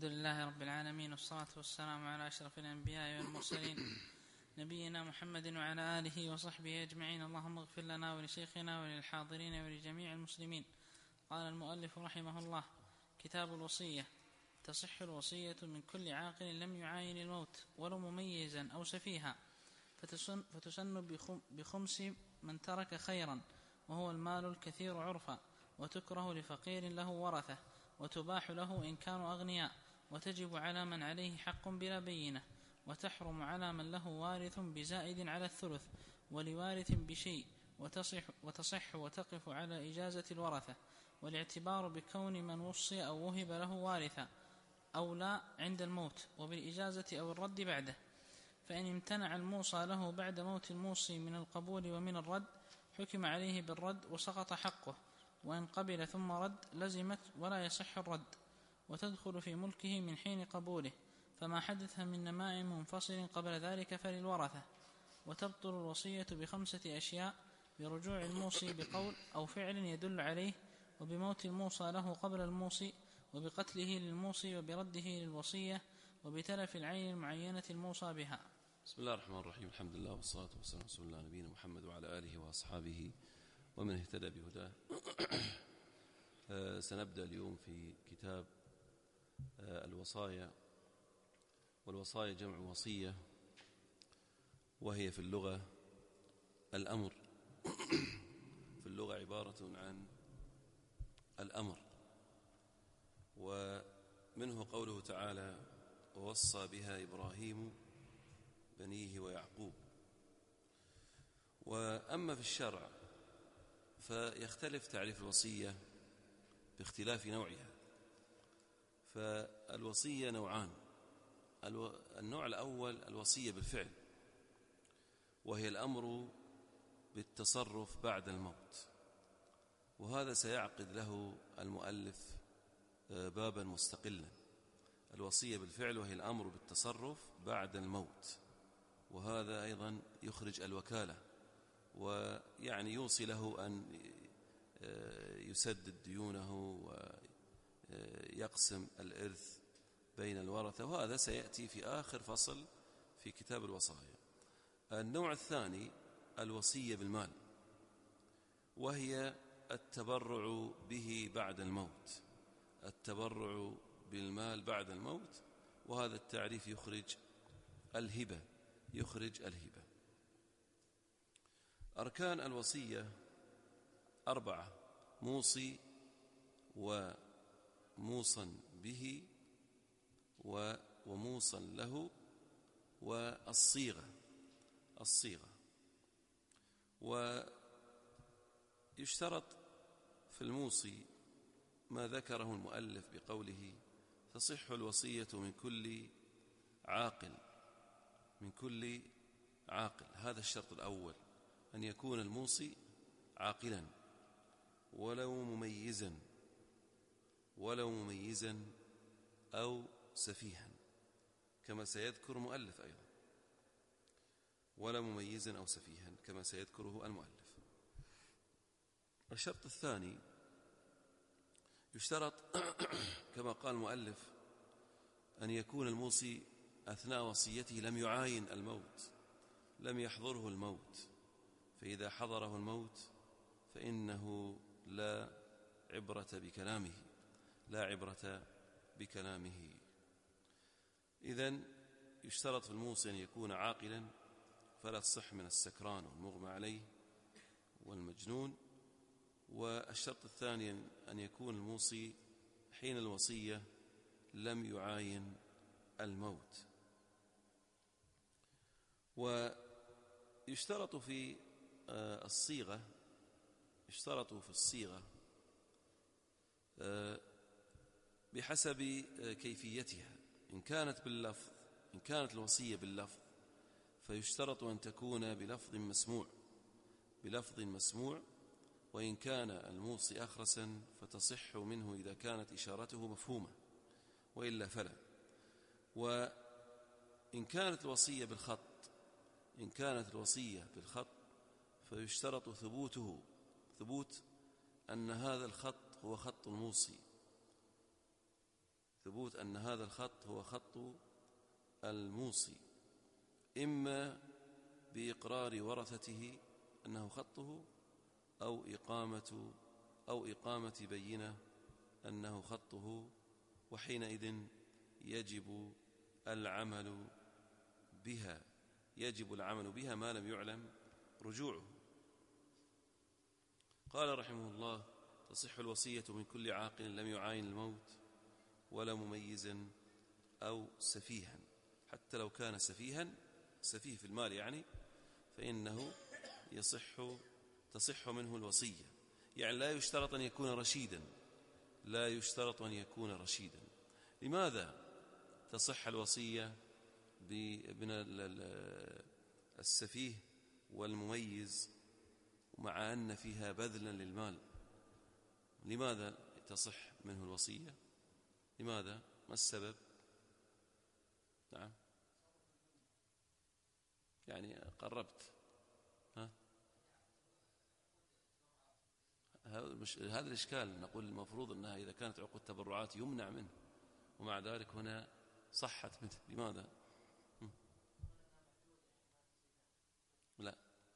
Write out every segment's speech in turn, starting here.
الحمد لله رب العالمين، والصلاة والسلام على أشرف الأنبياء والمرسلين نبينا محمد وعلى آله وصحبه أجمعين. اللهم اغفر لنا ولشيخنا وللحاضرين ولجميع المسلمين. قال المؤلف رحمه الله: كتاب الوصية. تصح الوصية من كل عاقل لم يعاين الموت ولو مميزا أو سفيها، فتسن بخمس من ترك خيرا، وهو المال الكثير عرفا، وتكره لفقير له ورثة، وتباح له إن كانوا أغنياء، وتجب على من عليه حق بلا بينة، وتحرم على من له وارث بزائد على الثلث ولوارث بشيء، وتصح وتقف على إجازة الورثة، والاعتبار بكون من وصي أو وهب له وارثا أو لا عند الموت، وبالإجازة أو الرد بعده. فإن امتنع الموصى له بعد موت الموصي من القبول ومن الرد، حكم عليه بالرد وسقط حقه، وإن قبل ثم رد لزمت ولا يصح الرد، وتدخل في ملكه من حين قبوله، فما حدث من نماء منفصل قبل ذلك فللورثة. وتبطل الوصية بخمسة أشياء: برجوع الموصي بقول أو فعل يدل عليه، وبموت الموصى له قبل الموصي، وبقتله للموصي، وبرده للوصية، وبتلف العين المعينة الموصى بها. بسم الله الرحمن الرحيم. الحمد لله والصلاة والسلام على رسول الله نبينا محمد وعلى آله وأصحابه ومن اهتدى بهداه. سنبدأ اليوم في كتاب الوصايا. والوصايا جمع وصية، وهي في اللغة الأمر. في اللغة عبارة عن الأمر، ومنه قوله تعالى: ووصى بها إبراهيم بنيه ويعقوب. وأما في الشرع فيختلف تعريف الوصية باختلاف نوعها. فالوصية نوعان: النوع الأول الوصية بالفعل، وهي الأمر بالتصرف بعد الموت، وهذا سيعقد له المؤلف بابا مستقلا. الوصية بالفعل وهي الأمر بالتصرف بعد الموت، وهذا أيضا يخرج الوكالة، ويعني يوصي له أن يسدد ديونه ويقسم الإرث بين الورثة، وهذا سيأتي في آخر فصل في كتاب الوصايا. النوع الثاني الوصية بالمال، وهي التبرع به بعد الموت، التبرع بالمال بعد الموت، وهذا التعريف يخرج الهبة. أركان الوصية 4: موصي وموصى به وموصى له والصيغة. ويشترط في الموصي ما ذكره المؤلف بقوله: تصح الوصية من كل عاقل. هذا الشرط الأول، أن يكون الموصي عاقلا ولو مميزا أو سفيها، كما سيذكر المؤلف أيضا، ولا مميزا أو سفيها كما سيذكره المؤلف. الشرط الثاني يشترط كما قال المؤلف أن يكون الموصي أثناء وصيته لم يعاين الموت، لم يحضره الموت، فإذا حضره الموت فإنه لا عبرة بكلامه. إذن يشترط في الموصي أن يكون عاقلا، فلا تصح من السكران والمغمى عليه والمجنون. والشرط الثاني أن يكون الموصي حين الوصية لم يعاين الموت. ويشترط في الصيغة، بحسب كيفيتها. إن كانت الوصية باللفظ فيشترط أن تكون بلفظ مسموع، وإن كان الموصي أخرسا فتصح منه إذا كانت إشارته مفهومة، وإلا فلا. وإن كانت الوصية بالخط فيشترط ثبوت أن هذا الخط هو خط الموصي، ثبوت أن هذا الخط هو خط الموصي، إما بإقرار ورثته أنه خطه، أو إقامة بينة أنه خطه، وحينئذ يجب العمل بها ما لم يعلم رجوعه. قال رحمه الله: تصح الوصية من كل عاقل لم يعاين الموت ولا مميزا أو سفيها، حتى لو كان سفيه في المال يعني، فإنه تصح منه الوصية. يعني لا يشترط أن يكون رشيدا. لماذا تصح الوصية من السفيه والمميز مع أن فيها بذلا للمال؟ لماذا تصح منه الوصية؟ لماذا؟ ما السبب؟ نعم، يعني قربت. هذا الإشكال. نقول المفروض أنها إذا كانت عقود تبرعات يمنع منه، ومع ذلك هنا صحت منه. لماذا؟ لا،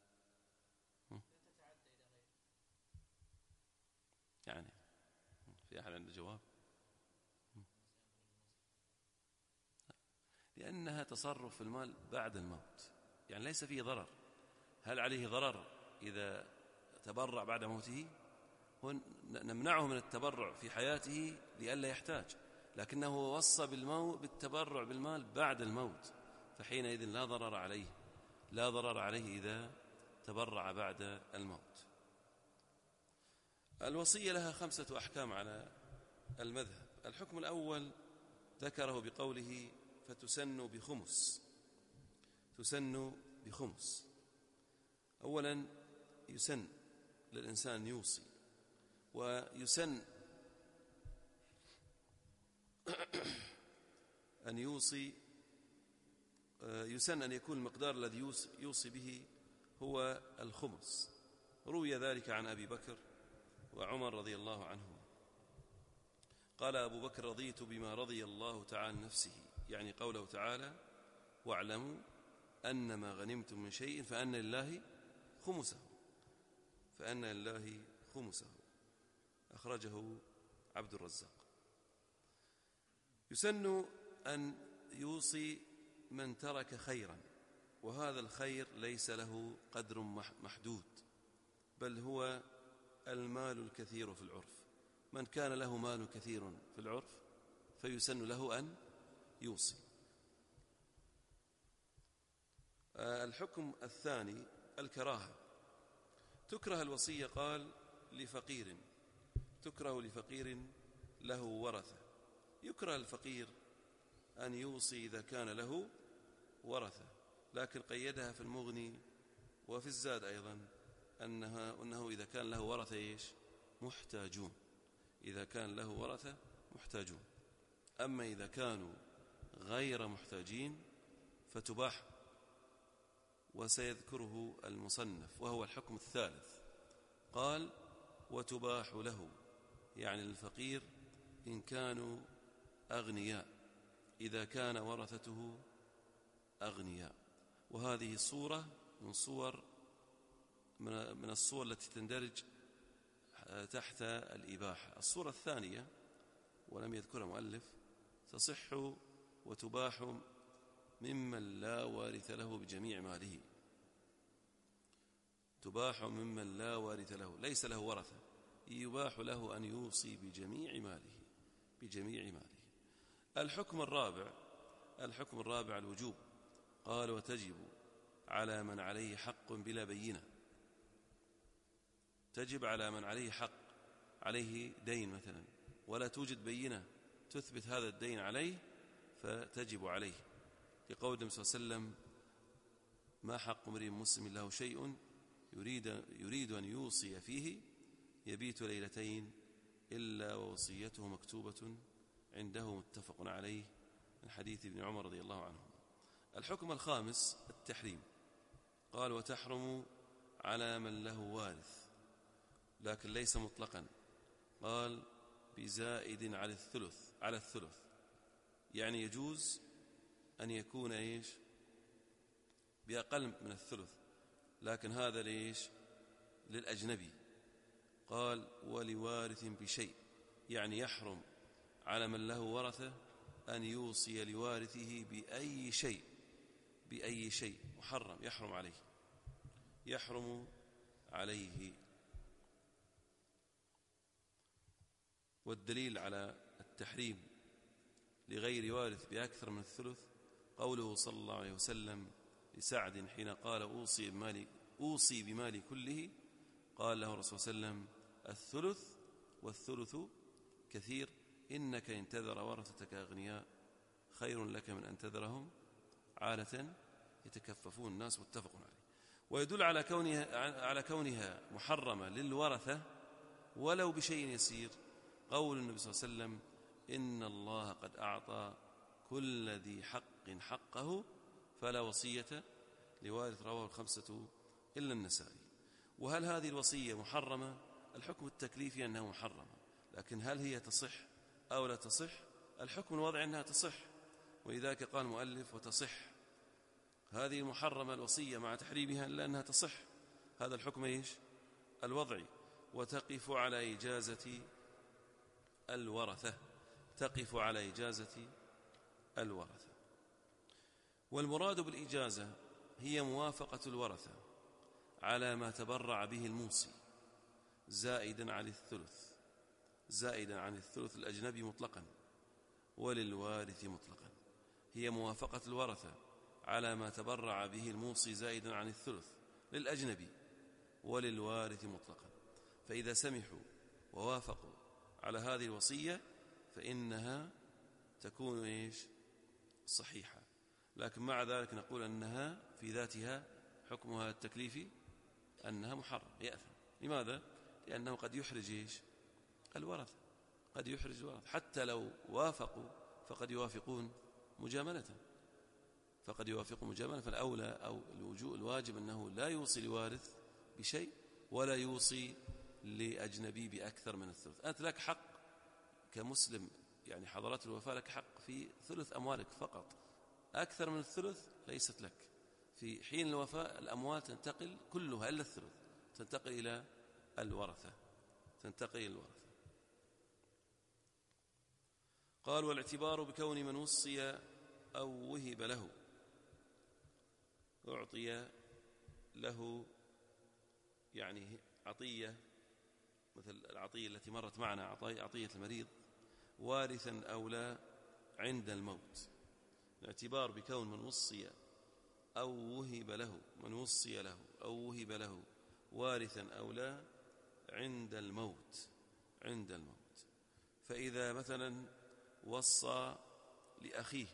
يعني في أحد عنده جواب؟ لأنها تصرف في المال بعد الموت، يعني ليس فيه ضرر. هل عليه ضرر إذا تبرع بعد موته؟ نمنعه من التبرع في حياته لئلا يحتاج، لكنه وصى بالتبرع بالمال بعد الموت، فحينئذ لا ضرر عليه إذا تبرع بعد الموت. الوصية لها 5 أحكام على المذهب. الحكم الأول ذكره بقوله: فتسن بخمس. أولا يسن للإنسان يوصي، ويسن أن يكون المقدار الذي يوصي به هو الخمس. روي ذلك عن أبي بكر وعمر رضي الله عنهما. قال أبو بكر: رضيت بما رضي الله تعالى نفسه، يعني قوله تعالى: واعلموا أن ما غنمتم من شيء فأن لله خمسه. أخرجه عبد الرزاق. يسن أن يوصي من ترك خيرا، وهذا الخير ليس له قدر محدود، بل هو المال الكثير في العرف. من كان له مال كثير في العرف فيسن له أن يوصي. الحكم الثاني الكراهة. تكره الوصية، قال تكره لفقير له ورثة. يكره الفقير أن يوصي إذا كان له ورثة، لكن قيدها في المغني وفي الزاد أيضا أنه إذا كان له ورثة محتاجون. إذا كان له ورثة محتاجون. أما إذا كانوا غير محتاجين فتباح، وسيذكره المصنف، وهو الحكم الثالث. قال: وتباح له، يعني للفقير إن كانوا أغنياء، إذا كان ورثته أغنياء. وهذه صورة من الصور التي تندرج تحت الإباحة. الصورة الثانية ولم يذكرها مؤلف: تصح وتباح ممن لا وارث له بجميع ماله. تباح ممن لا وارث له، ليس له ورثة، يباح له أن يوصي بجميع ماله. الحكم الرابع الوجوب. قال: وتجب على من عليه حق بلا بينة. تجب على من عليه حق، عليه دين مثلا، ولا توجد بينة تثبت هذا الدين عليه، فتجب عليه، لقول النبي صلى الله عليه وسلم: ما حق امرئ مسلم له شيء يريد أن يوصي فيه يبيت ليلتين إلا ووصيته مكتوبة عنده، متفق عليه، من حديث ابن عمر رضي الله عنه. الحكم الخامس التحريم. قال: وتحرم على من له وارث، لكن ليس مطلقا. قال: بزائد على الثلث، يعني يجوز أن يكون إيش بأقل من الثلث، لكن هذا ليش للأجنبي. قال ولوارث بشيء، يعني يحرم على من له ورثة أن يوصي لوارثه بأي شيء، بأي شيء محرم، يحرم عليه، يحرم عليه. والدليل على التحريم لغير وارث بأكثر من الثلث قوله صلى الله عليه وسلم لسعد حين قال أوصي بمالي كله، قال له الرسول صلى الله عليه وسلم الثلث والثلث كثير، إنك إن تذر ورثتك أغنياء خير لك من أن تذرهم عالة يتكففون الناس، متفق عليه. ويدل على كونها محرمة للورثة ولو بشيء يسير قول النبي صلى الله عليه وسلم إن الله قد أعطى كل ذي حق حقه فلا وصية لوارث، رواه الخمسة إلا النسائي. وهل هذه الوصية محرمة؟ الحكم التكليفي أنها محرمة، لكن هل هي تصح أو لا تصح؟ الحكم الوضعي أنها تصح، ولذلك قال المؤلف وتصح. هذه المحرمة الوصية مع تحريمها إلا أنها تصح، هذا الحكم إيش الوضعي. وتقف على إجازة الورثة، تقف على إجازة الورثة. والمراد بالإجازة هي موافقة الورثة على ما تبرع به الموصي زائدا عن الثلث، زائدا عن الثلث الأجنبي مطلقا وللوارث مطلقا. هي موافقة الورثة على ما تبرع به الموصي زائدا عن الثلث للأجنبي وللوارث مطلقا. فإذا سمحوا ووافقوا على هذه الوصية فإنها تكون إيش صحيحة، لكن مع ذلك نقول أنها في ذاتها حكمها التكليفي أنها محرم، يأثم. لماذا؟ لأنه قد يحرج إيش الورثة، قد يحرج الورثة، حتى لو وافقوا فقد يوافقون مجاملة، فقد يوافقوا مجاملة. فالأولى أو الواجب أنه لا يوصي لوارث بشيء ولا يوصي لأجنبي بأكثر من الثلث. أنت لك حق كمسلم، يعني حضرات الوفاة لك حق في ثلث أموالك فقط، أكثر من الثلث ليست لك. في حين الوفاة الأموال تنتقل كلها إلا الثلث، تنتقل إلى الورثة، تنتقل إلى الورثة. قال والاعتبار بكون من وصي أو وهب له أعطي له، يعني عطية مثل العطية التي مرت معنا عطية المريض، وارثا أو لا عند الموت. الاعتبار بكون من وصي أو وهب له، من وصي له أو وهب له وارثا أو لا عند الموت، عند الموت. فإذا مثلا وصى لأخيه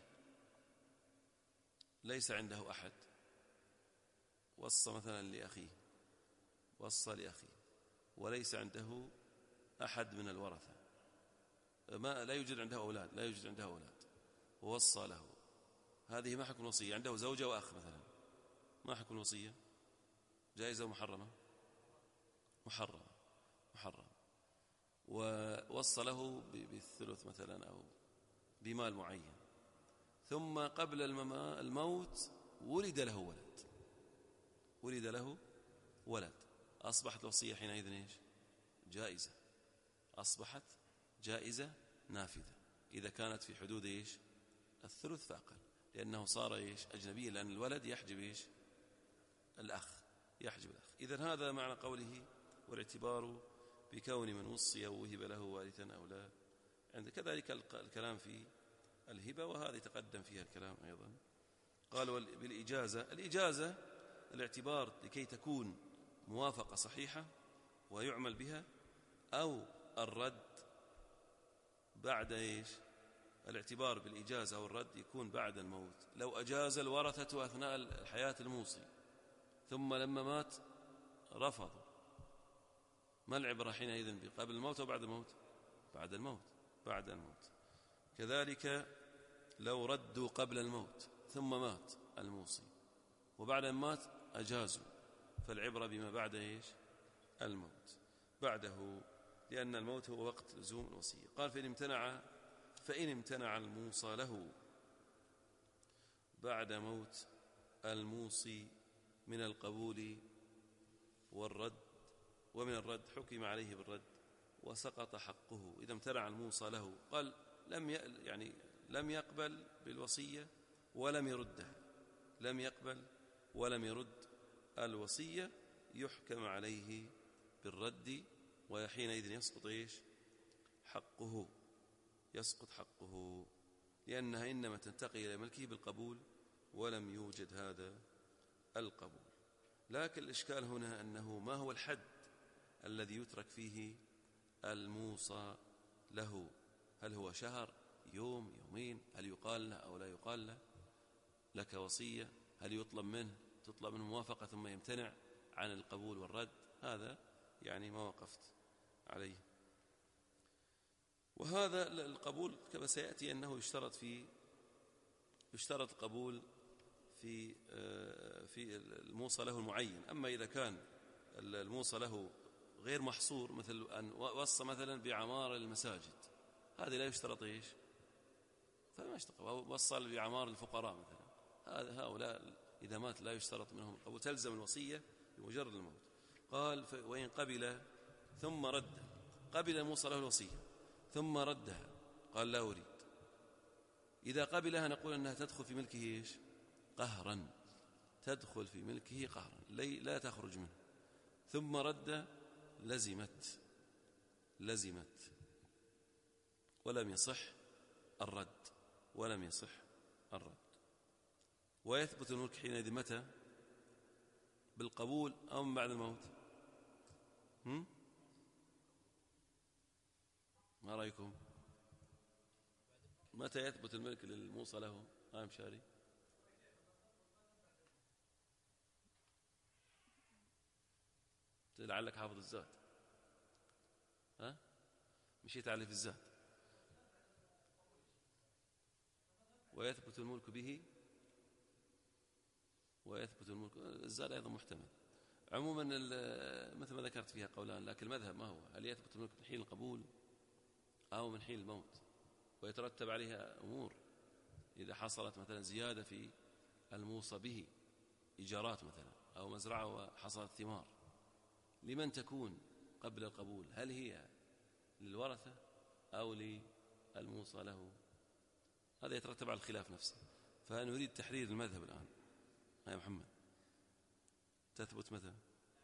ليس عنده أحد، وصى مثلا لأخيه، وصى لأخيه وليس عنده أحد من الورثة، لا يوجد عنده أولاد، لا يوجد عنده أولاد، ووصى له، هذه ما حكم الوصية؟ عنده زوجة وأخ مثلا، ما حكم الوصية؟ جائزة ومحرمة؟ محرمة، محرمة. ووصى له بالثلث مثلا أو بمال معين، ثم قبل الموت ولد له ولد، ولد له ولد، أصبحت الوصية حينئذ إيش؟ جائزة، أصبحت جائزة نافذة إذا كانت في حدود إيش؟ الثلث فأقل، لأنه صار إيش؟ أجنبي، لأن الولد يحجب إيش؟ الأخ، يحجب الأخ. إذن هذا معنى قوله والاعتبار بكون من وصي أو وهب له وارثا أو لا عند. كذلك الكلام في الهبة، وهذه تقدم فيها الكلام أيضا. قال بالإجازة، الإجازة الاعتبار لكي تكون موافقة صحيحة ويعمل بها، أو الرد بعد إيش؟ الاعتبار بالإجازة أو الرد يكون بعد الموت. لو أجاز الورثة أثناء الحياة الموصي ثم لما مات رفضوا، ما العبرة حينئذ؟ قبل الموت أو بعد الموت؟ بعد الموت، بعد الموت. كذلك لو ردوا قبل الموت ثم مات الموصي وبعد أن مات أجازوا، فالعبرة بما بعد إيش؟ الموت بعده، لأن الموت هو وقت لزوم الوصية. قال فإن امتنع فإن امتنع الموصى له بعد موت الموصي من القبول والرد ومن الرد حكم عليه بالرد وسقط حقه. إذا امتنع الموصى له، قال لم يقبل بالوصية ولم يردها، لم يقبل ولم يرد الوصية، يحكم عليه بالرد، وحينئذ يسقط حقه، يسقط حقه، لأنها إنما تنتقل إلى ملكه بالقبول ولم يوجد هذا القبول. لكن الإشكال هنا أنه ما هو الحد الذي يترك فيه الموصى له؟ هل هو شهر، يوم، يومين؟ هل يقال له أو لا يقال له لك وصية؟ هل يطلب منه موافقة ثم يمتنع عن القبول والرد؟ هذا ما وقفت عليه. وهذا القبول كما سيأتي أنه يشترط القبول في الموصى له المعين. أما إذا كان الموصى له غير محصور، مثل أن وصى مثلا بعمار المساجد، هذه لا يشترط فما يشترط. وصى بعمار الفقراء مثلا، هؤلاء إذا مات لا يشترط منهم القبول، تلزم الوصية بمجرد الموت. قال وإن قبل ثم رد، قبل الموصى له الوصية ثم ردها، قال لا أريد، إذا قبلها نقول أنها تدخل في ملكه قهرا، تدخل في ملكه قهرا، لا تخرج منه. ثم رد، لزمت ولم يصح الرد، ويثبت الملك حينئذ متى؟ بالقبول أو من بعد الموت؟ ما رأيكم؟ متى يثبت الملك للموصى له؟ مشاري لعلك حافظ الزاد، مشيت عليه في الزاد. ويثبت الملك به، الزاد أيضا محتمل. عموما مثل ما ذكرت فيها قولان، لكن المذهب ما هو؟ هل يثبت الملك من حين القبول أو من حين الموت؟ ويترتب عليها أمور إذا حصلت مثلا زيادة في الموصى به، إيجارات مثلا أو مزرعة وحصلت ثمار، لمن تكون قبل القبول؟ هل هي للورثة أو للموصى له؟ هذا يترتب على الخلاف نفسه. فنريد تحرير المذهب الآن. يا محمد، تثبت متى؟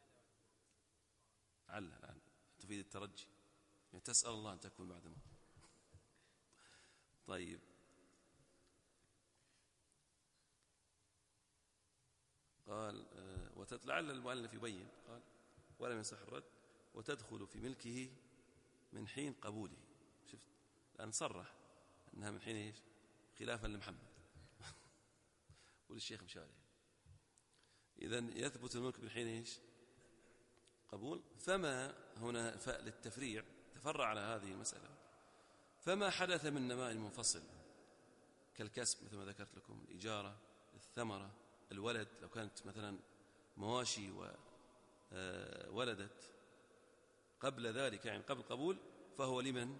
لعل تفيد الترجي، تسأل الله أن تكون بعد موت. طيب، قال لعل المؤلف يبين، قال ولم يصح الرد وتدخل في ملكه من حين قبوله. شفت الآن صرح أنها من حين خلافا لمحمد وللشيخ مشاري. إذن يثبت الملك من حين قبول. فما هنا فاء للتفريع، تفرع على هذه المسألة. فما حدث من نماء منفصل كالكسب مثل ما ذكرت لكم، الإجارة، الثمرة، الولد، لو كانت مثلا مواشي وولدت قبل ذلك قبل القبول، فهو لمن؟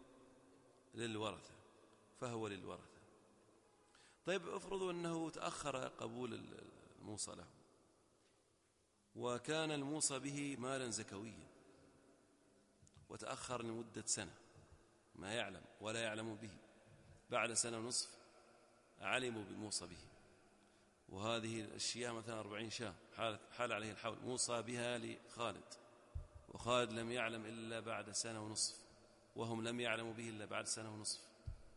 للورثة. طيب، افرضوا أنه تأخر قبول الموصى له، وكان الموصى به مالا زكويا، وتأخر لمدة سنة، ما يعلم ولا يعلم به، بعد سنة ونصف علموا بالموصى به، وهذه الشياه مثلا 40 شاة حال عليه الحول، موصى بها لخالد، وخالد لم يعلم إلا بعد سنة ونصف، وهم لم يعلموا به إلا بعد سنة ونصف.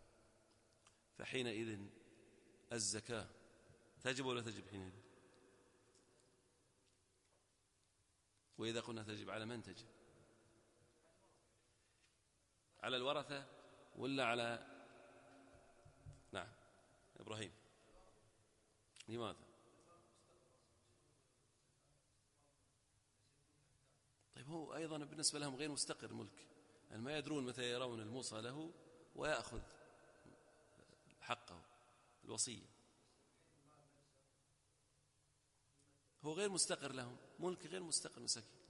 فحينئذ الزكاة تجب ولا تجب حينئذ؟ وإذا قلنا تجب، على من تجب؟ على الورثة ولا على نعم إبراهيم؟ لماذا؟ طيب، هو أيضا بالنسبة لهم غير مستقر ملك، ما يدرون متى يرون الموصى له ويأخذ حقه الوصية. هو غير مستقر لهم، ملك غير مستقر مساكين.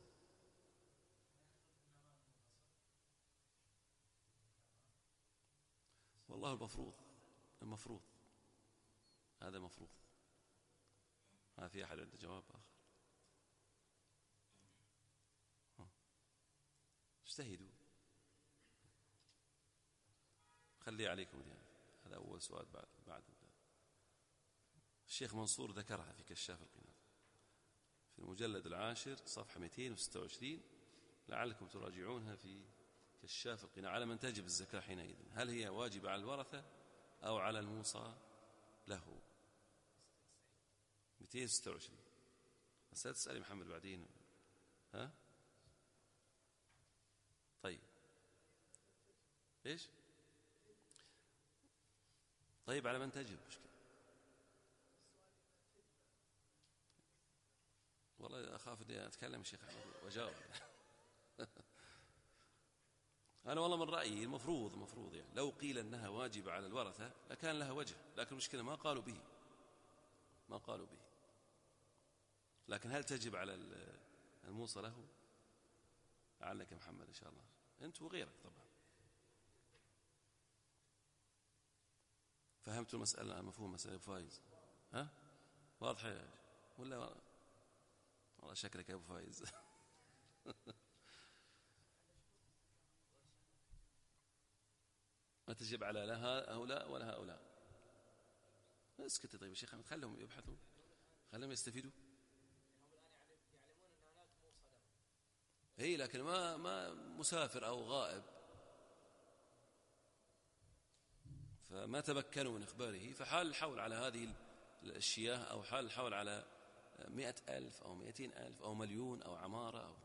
والله المفروض هذا مفروض. ما في أحد عنده جواب آخر؟ اجتهدوا، خلي عليكم يعني. هذا أول سؤال. بعد الشيخ منصور ذكرها في كشاف القناع في المجلد 10 صفحة 226، لعلكم تراجعونها في كشاف القناع، على من تجب الزكاة حينئذ، هل هي واجبة على الورثة أو على الموصى له. 226. بس لا تسألي محمد بعدين. ها طيب إيش؟ طيب على من تجب مشكلة. والله أخاف أني أتكلم الشيخ أحمد وأجاوب. أنا والله من رأيي المفروض يعني لو قيل أنها واجبة على الورثة لكان لها وجه، لكن المشكلة ما قالوا به. لكن هل تجب على الموصى له؟ لعلك محمد إن شاء الله أنت وغيرك طبعا فهمتوا المسألة، مفهوم مسألة فايز؟ ها واضحة ولا والله شكلك يا أبو فايز. ما تجب على لا هؤلاء ولا هؤلاء. اسكت طيب يا شيخ، خلهم يبحثوا، خلهم يستفيدوا. هي لكن ما مسافر أو غائب، فما تمكنوا من إخباره، فحال الحول على هذه الأشياء أو حال الحول على 100,000 أو 200,000 أو مليون أو عمارة أو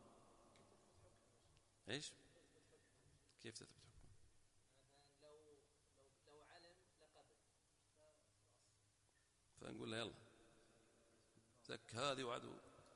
إيش؟ كيف تثبت حكمه؟ لو علم لقبل، فنقول له يلا زك هذه وعدو.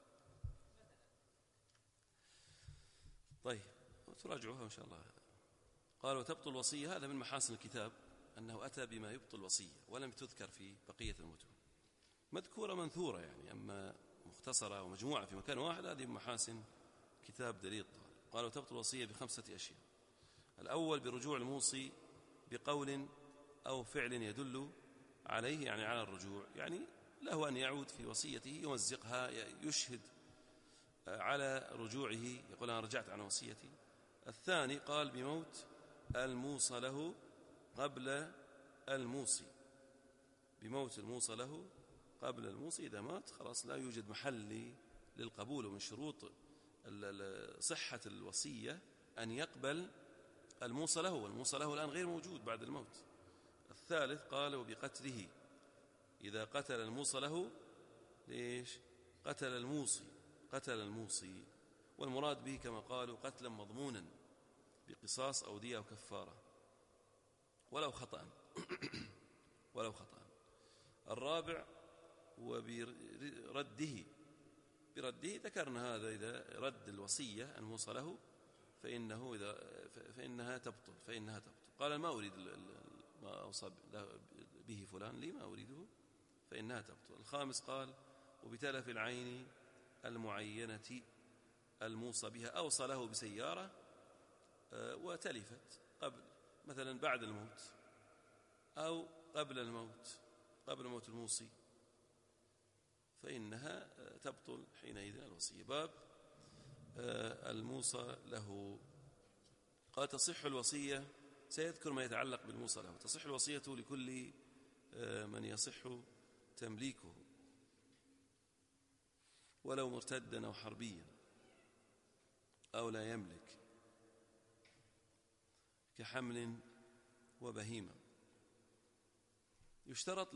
طيب تراجعوها إن شاء الله. قال وتبطل الوصية، هذا من محاسن الكتاب أنه أتى بما يبطل الوصية ولم تذكر في بقية المتون، مذكورة منثورة يعني، أما مختصرة ومجموعة في مكان واحد هذه من محاسن كتاب دليل الطالب. قال وتبطل الوصية ب5 أشياء. الأول برجوع الموصي بقول أو فعل يدل عليه، يعني على الرجوع، يعني له أن يعود في وصيته يمزقها، يشهد على رجوعه، يقول أنا رجعت عن وصيتي. الثاني قال بموت الموصى له قبل الموصي، بموت الموصى له قبل الموصي، إذا مات خلاص لا يوجد محل للقبول. ومن شروط صحة الوصية أن يقبل الموصى له، والموصى له الآن غير موجود بعد الموت. الثالث قال وبقتله، إذا قتل الموصى له، ليش؟ قتل الموصي، والمراد به كما قالوا قتلا مضمونا بقصاص أو دية أو كفارة ولو خطأ. الرابع وبرده، ذكرنا هذا، إذا رد الوصية الموصى له فإنها تبطل. قال ما أريد ما أوصى به فلان لي، ما أريده، فإنها تبطل. الخامس قال وبتلف العين المعينة الموصى بها، أوصى له بسيارة وتلفت قبل مثلا بعد الموت أو قبل موت الموصي، فإنها تبطل حينئذ الوصية. باب الموصى له. قال تصح الوصية، سيذكر ما يتعلق بالموصى له. تصح الوصية لكل من يصح تمليكه ولو مرتدا أو حربيا أو لا يملك، كحمل وبهيمة. يشترط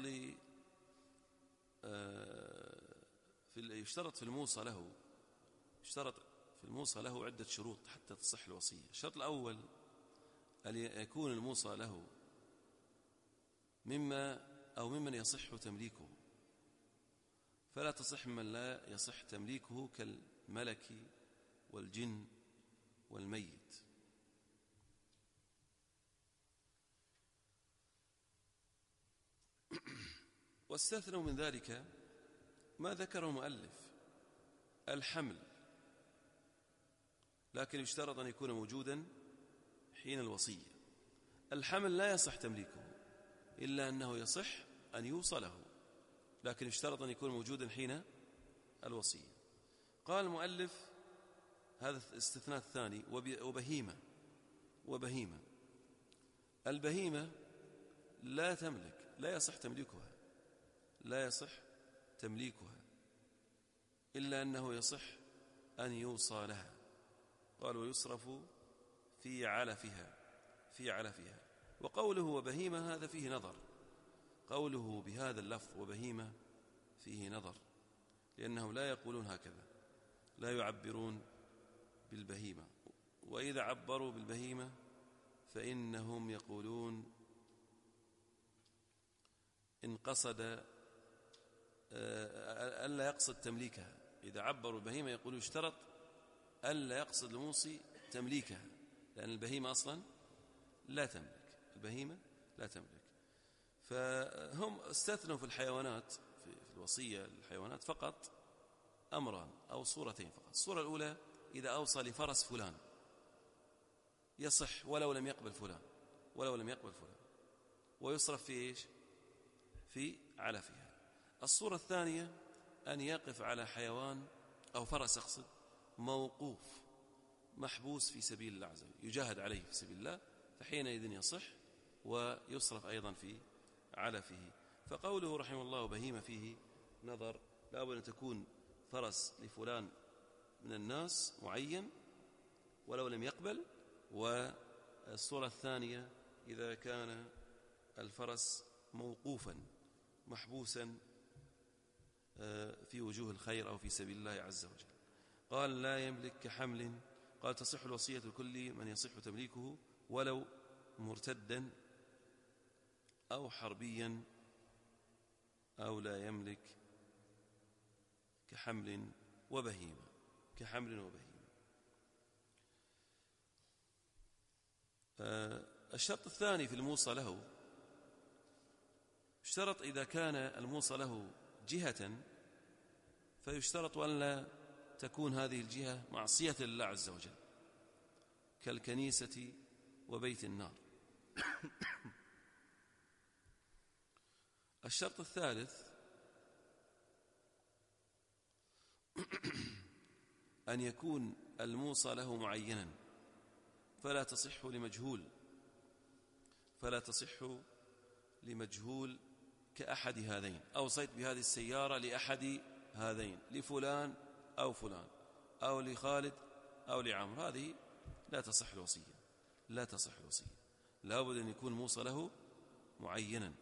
في الموصى له عدة شروط حتى تصح الوصية. الشرط الأول أن يكون الموصى له ممن يصح تمليكه، فلا تصح ممن لا يصح تمليكه كالملك والجن والميت. واستثنوا من ذلك ما ذكره المؤلف الحمل، لكن يشترط أن يكون موجودا حين الوصية. الحمل لا يصح تمليكه إلا أنه يصح أن يوصله، لكن اشترط أن يكون موجودا حين الوصية. قال المؤلف هذا الاستثناء الثاني: وبهيمة. البهيمة لا تملك، لا يصح تمليكها إلا أنه يصح أن يوصى لها. قال: ويصرف في علفها. وقوله وبهيمة هذا فيه نظر، قوله بهذا اللفظ وبهيمة فيه نظر، لأنهم لا يقولون هكذا، لا يعبرون بالبهيمة. وإذا عبروا بالبهيمة فإنهم يقولون إن قصد ألا يقصد تمليكها. إذا عبروا البهيمة يقولون اشترط ألا يقصد الموصي تمليكها، لأن البهيمة أصلا لا تملك. فهم استثنوا في الحيوانات، في الوصية الحيوانات فقط أمران أو صورتين فقط. الصورة الأولى: إذا أوصى لفرس فلان يصح ولو لم يقبل فلان، ويصرف في إيش؟ في علفها. الصورة الثانية: أن يقف على حيوان أو فرس أقصد موقوف محبوس في سبيل الله عز وجل، يجاهد عليه في سبيل الله، فحينئذ يصح ويصرف أيضا في علفه. فقوله رحمه الله بهيمة فيه نظر، لا بد أن تكون فرس لفلان من الناس معين ولو لم يقبل. والصورة الثانية: إذا كان الفرس موقوفا محبوسا في وجوه الخير أو في سبيل الله عز وجل. قال: لا يملك كحمل. قال: تصح الوصية لكل من يصح تمليكه ولو مرتدا أو حربيا، أو لا يملك كحمل وبهيمة. الشرط الثاني في الموصى له: اشترط إذا كان الموصى له جهة، فيشترط أن لا تكون هذه الجهة معصية لله عز وجل، كالكنيسة وبيت النار. الشرط الثالث: أن يكون الموصى له معينا، فلا تصح لمجهول كأحد هذين. أوصيت بهذه السيارة لأحد هذين، لفلان أو فلان، أو لخالد أو لعمر، هذه لا تصح الوصية. لا بد أن يكون موصى له معينا.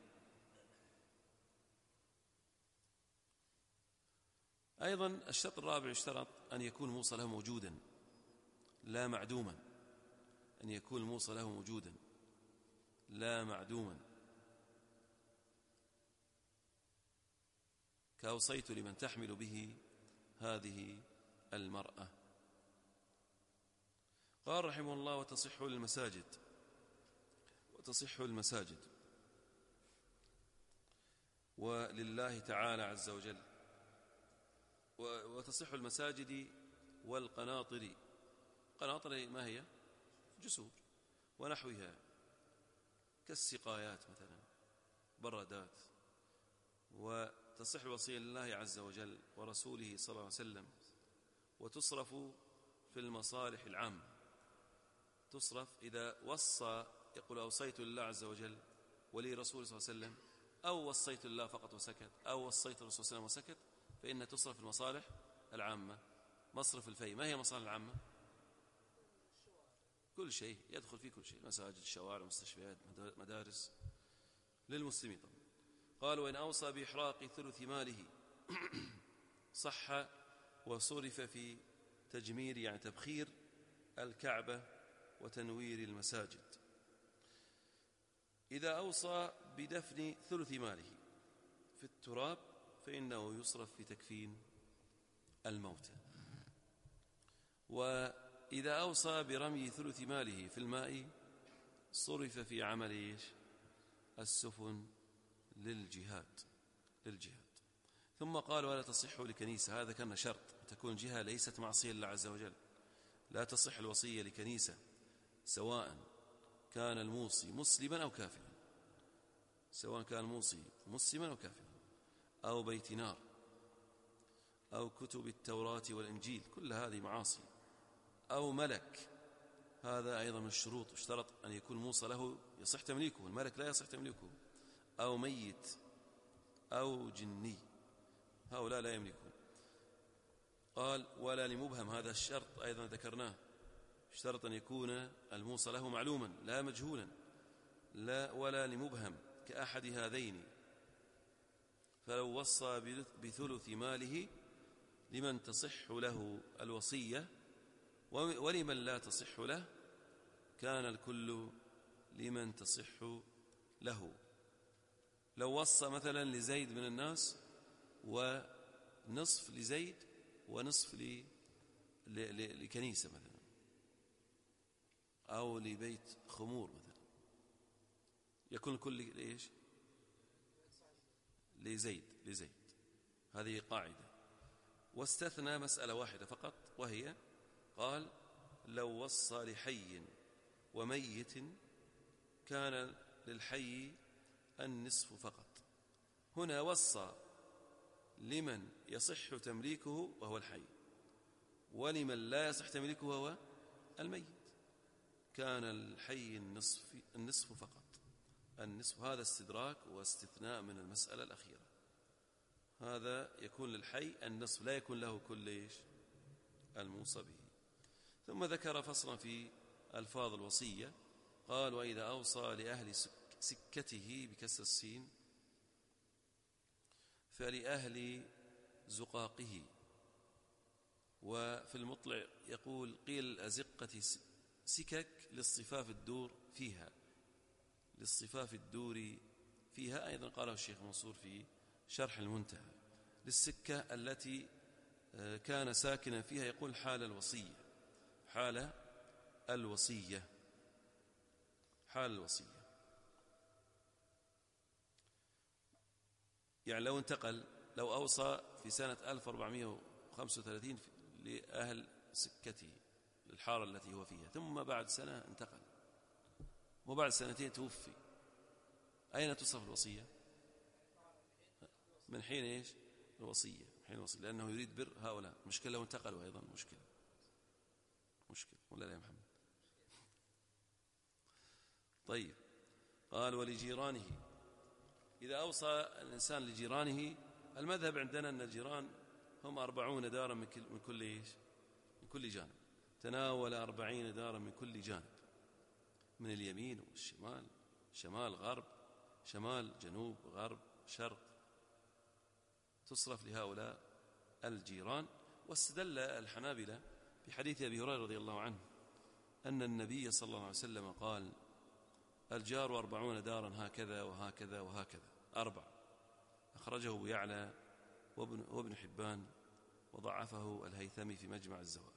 أيضا الشرط الرابع: اشترط أن يكون موصى له موجودا لا معدوما، كأوصيت لمن تحمل به هذه المرأة. قال رحمه الله: وتصح المساجد ولله تعالى عز وجل، وتصح المساجد والقناطر. قناطر ما هي؟ جسور ونحوها، كالسقايات مثلا، برادات. وتصح الوصية لله عز وجل ورسوله صلى الله عليه وسلم، وتصرف في المصالح العامة. تصرف إذا وصى، يقول أوصيت لله عز وجل ولرسوله صلى الله عليه وسلم، أو وصيت الله فقط وسكت، أو وصيت الرسول صلى الله عليه وسلم وسكت، فإن تصرف المصالح العامة. مصرف الفي، ما هي المصالح العامة؟ كل شيء يدخل فيه، كل شيء، مساجد، الشوارع، مستشفيات، مدارس للمسلمين طبعا. قال: وإن أوصى بإحراق ثلث ماله صح، وصرف في تجمير يعني تبخير الكعبة وتنوير المساجد. إذا أوصى بدفن ثلث ماله في التراب فإنه يصرف في تكفين الموتى. وإذا أوصى برمي ثلث ماله في الماء صرف في عمل السفن للجهاد. ثم قال: ولا تصح لكنيسة. هذا كان شرط، تكون جهة ليست معصية لله عز وجل. لا تصح الوصية لكنيسة، سواء كان الموصي مسلما أو كافرا. سواء كان موصي مسلما أو كافرا، أو بيت نار، أو كتب التوراة والإنجيل، كل هذه معاصي، أو ملك، هذا أيضا من الشروط، اشترط أن يكون موصى له يصح تمليكه، الملك لا يصح تمليكه، أو ميت أو جني، هؤلاء لا يملكون. قال ولا لمبهم، هذا الشرط أيضا ذكرناه، اشترط أن يكون الموصى له معلوما لا مجهولا، لا ولا لمبهم كأحد هذين، فلو وصى بثلث ماله لمن تصح له الوصية ولمن لا تصح له كان الكل لمن تصح له. لو وصى مثلا لزيد من الناس ونصف لزيد ونصف لكنيسة مثلا، أو لبيت خمور مثلا، يكون الكل ليش؟ لزيد. هذه قاعدة. واستثنى مسألة واحدة فقط، وهي قال لو وصى لحي وميت كان للحي النصف فقط. هنا وصى لمن يصح تمليكه وهو الحي، ولمن لا يصح تمليكه وهو الميت، كان الحي النصف فقط، النصف. هذا استدراك واستثناء من المسألة الأخيرة، هذا يكون للحي النصف، لا يكون له كل الموصى به. ثم ذكر فصلا في ألفاظ الوصية، قال وإذا أوصى لأهل سكته بكسر السين فلأهل زقاقه. وفي المطلع يقول قيل الأزقة سكك لاصطفاف الدور فيها، لاصطفاف الدور فيها، أيضا قاله الشيخ منصور في شرح المنتهى، للسكة التي كان ساكنا فيها، يقول حال الوصية، حال الوصية، حال الوصية. يعني لو انتقل، لو أوصى في سنة 1435 لأهل سكته للحارة التي هو فيها، ثم بعد سنة انتقل وبعد سنتين توفي، أين تصرف الوصية؟ من حين إيش؟ الوصية، من حين الوصية، لأنه يريد بر هؤلاء. مشكلة لو انتقلوا أيضا، مشكلة ولا لا يا محمد؟ طيب. قال ولجيرانه، إذا أوصى الإنسان لجيرانه، المذهب عندنا أن الجيران هم 40 دارا من كل إيش؟ من كل جانب، تناول 40 دارا من كل جانب، من اليمين والشمال، شمال غرب، شمال جنوب غرب شرق، تصرف لهؤلاء الجيران. واستدل الحنابلة بحديث أبي هريرة رضي الله عنه أن النبي صلى الله عليه وسلم قال الجار 40 دارا هكذا وهكذا وهكذا، 4، أخرجه أبو يعلى وابن حبان، وضعفه الهيثمي في مجمع الزوائد.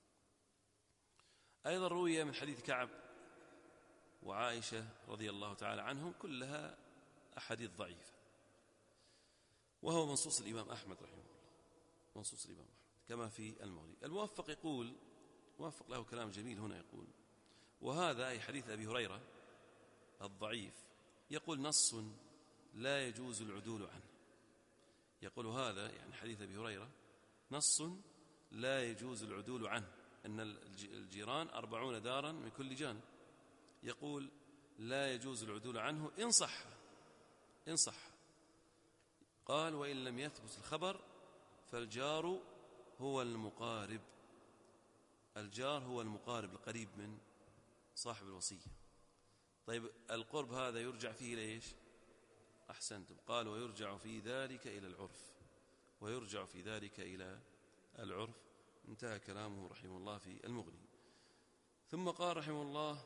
أيضا روي من حديث كعب وعائشة رضي الله تعالى عنهم، كلها أحاديث ضعيفة، وهو منصوص الإمام أحمد رحمه الله، منصوص الإمام أحمد كما في المغني. الموفق يقول، موفق له كلام جميل هنا، يقول وهذا أي حديث أبي هريرة الضعيف، يقول نص لا يجوز العدول عنه. يقول هذا يعني حديث أبي هريرة نص لا يجوز العدول عنه، أن الجيران 40 دارا من كل جانب، يقول لا يجوز العدول عنه إن صح. قال وإن لم يثبت الخبر فالجار هو المقارب، الجار هو المقارب القريب من صاحب الوصية. طيب القرب هذا يرجع فيه ليش؟ أحسنتم، قال ويرجع في ذلك إلى العرف، ويرجع في ذلك إلى العرف. انتهى كلامه رحمه الله في المغني. ثم قال رحمه الله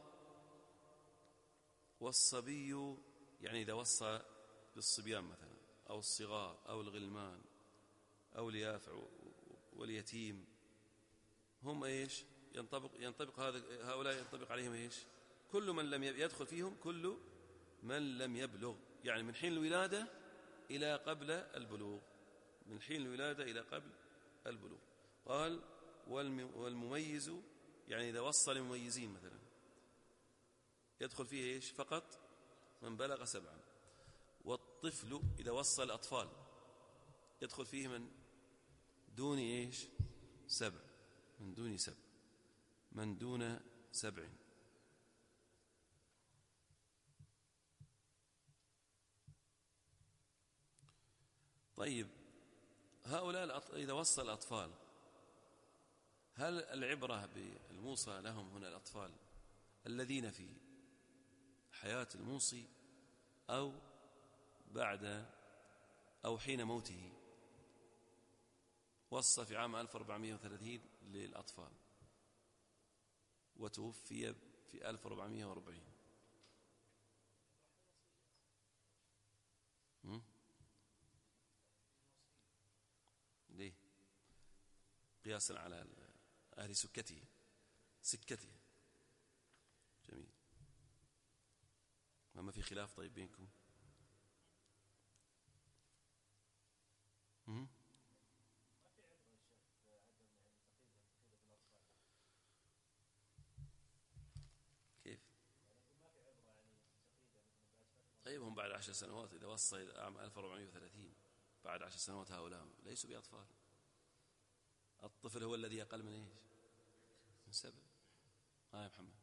والصبي، يعني إذا وصى بالصبيان مثلا أو الصغار أو الغلمان أو اليافع واليتيم، هم إيش؟ ينطبق هؤلاء ينطبق عليهم إيش؟ كل من لم يدخل فيهم، كل من لم يبلغ، يعني من حين الولادة إلى قبل البلوغ، من حين الولادة إلى قبل البلوغ. قال والمميز، يعني إذا وصى لمميزين مثلا يدخل فيه إيش؟ فقط من بلغ 7. والطفل إذا وصى الأطفال يدخل فيه من دون إيش 7، من دون 7، من دون 7. طيب هؤلاء إذا وصى الأطفال، هل العبرة بالموصى لهم هنا الأطفال الذين في حياة الموصي أو بعد أو حين موته؟ وصى في عام 1430 للأطفال وتوفي في 1440. ليه؟ قياسا على أهل سكته. جميل. ما في خلاف طيب بينكم؟ كيف؟ طيب هم بعد 10 سنوات إذا وصى عام 1430 بعد 10 سنوات هؤلاء ليسوا بأطفال. الطفل هو الذي أقل من إيش؟ من 7. يا محمد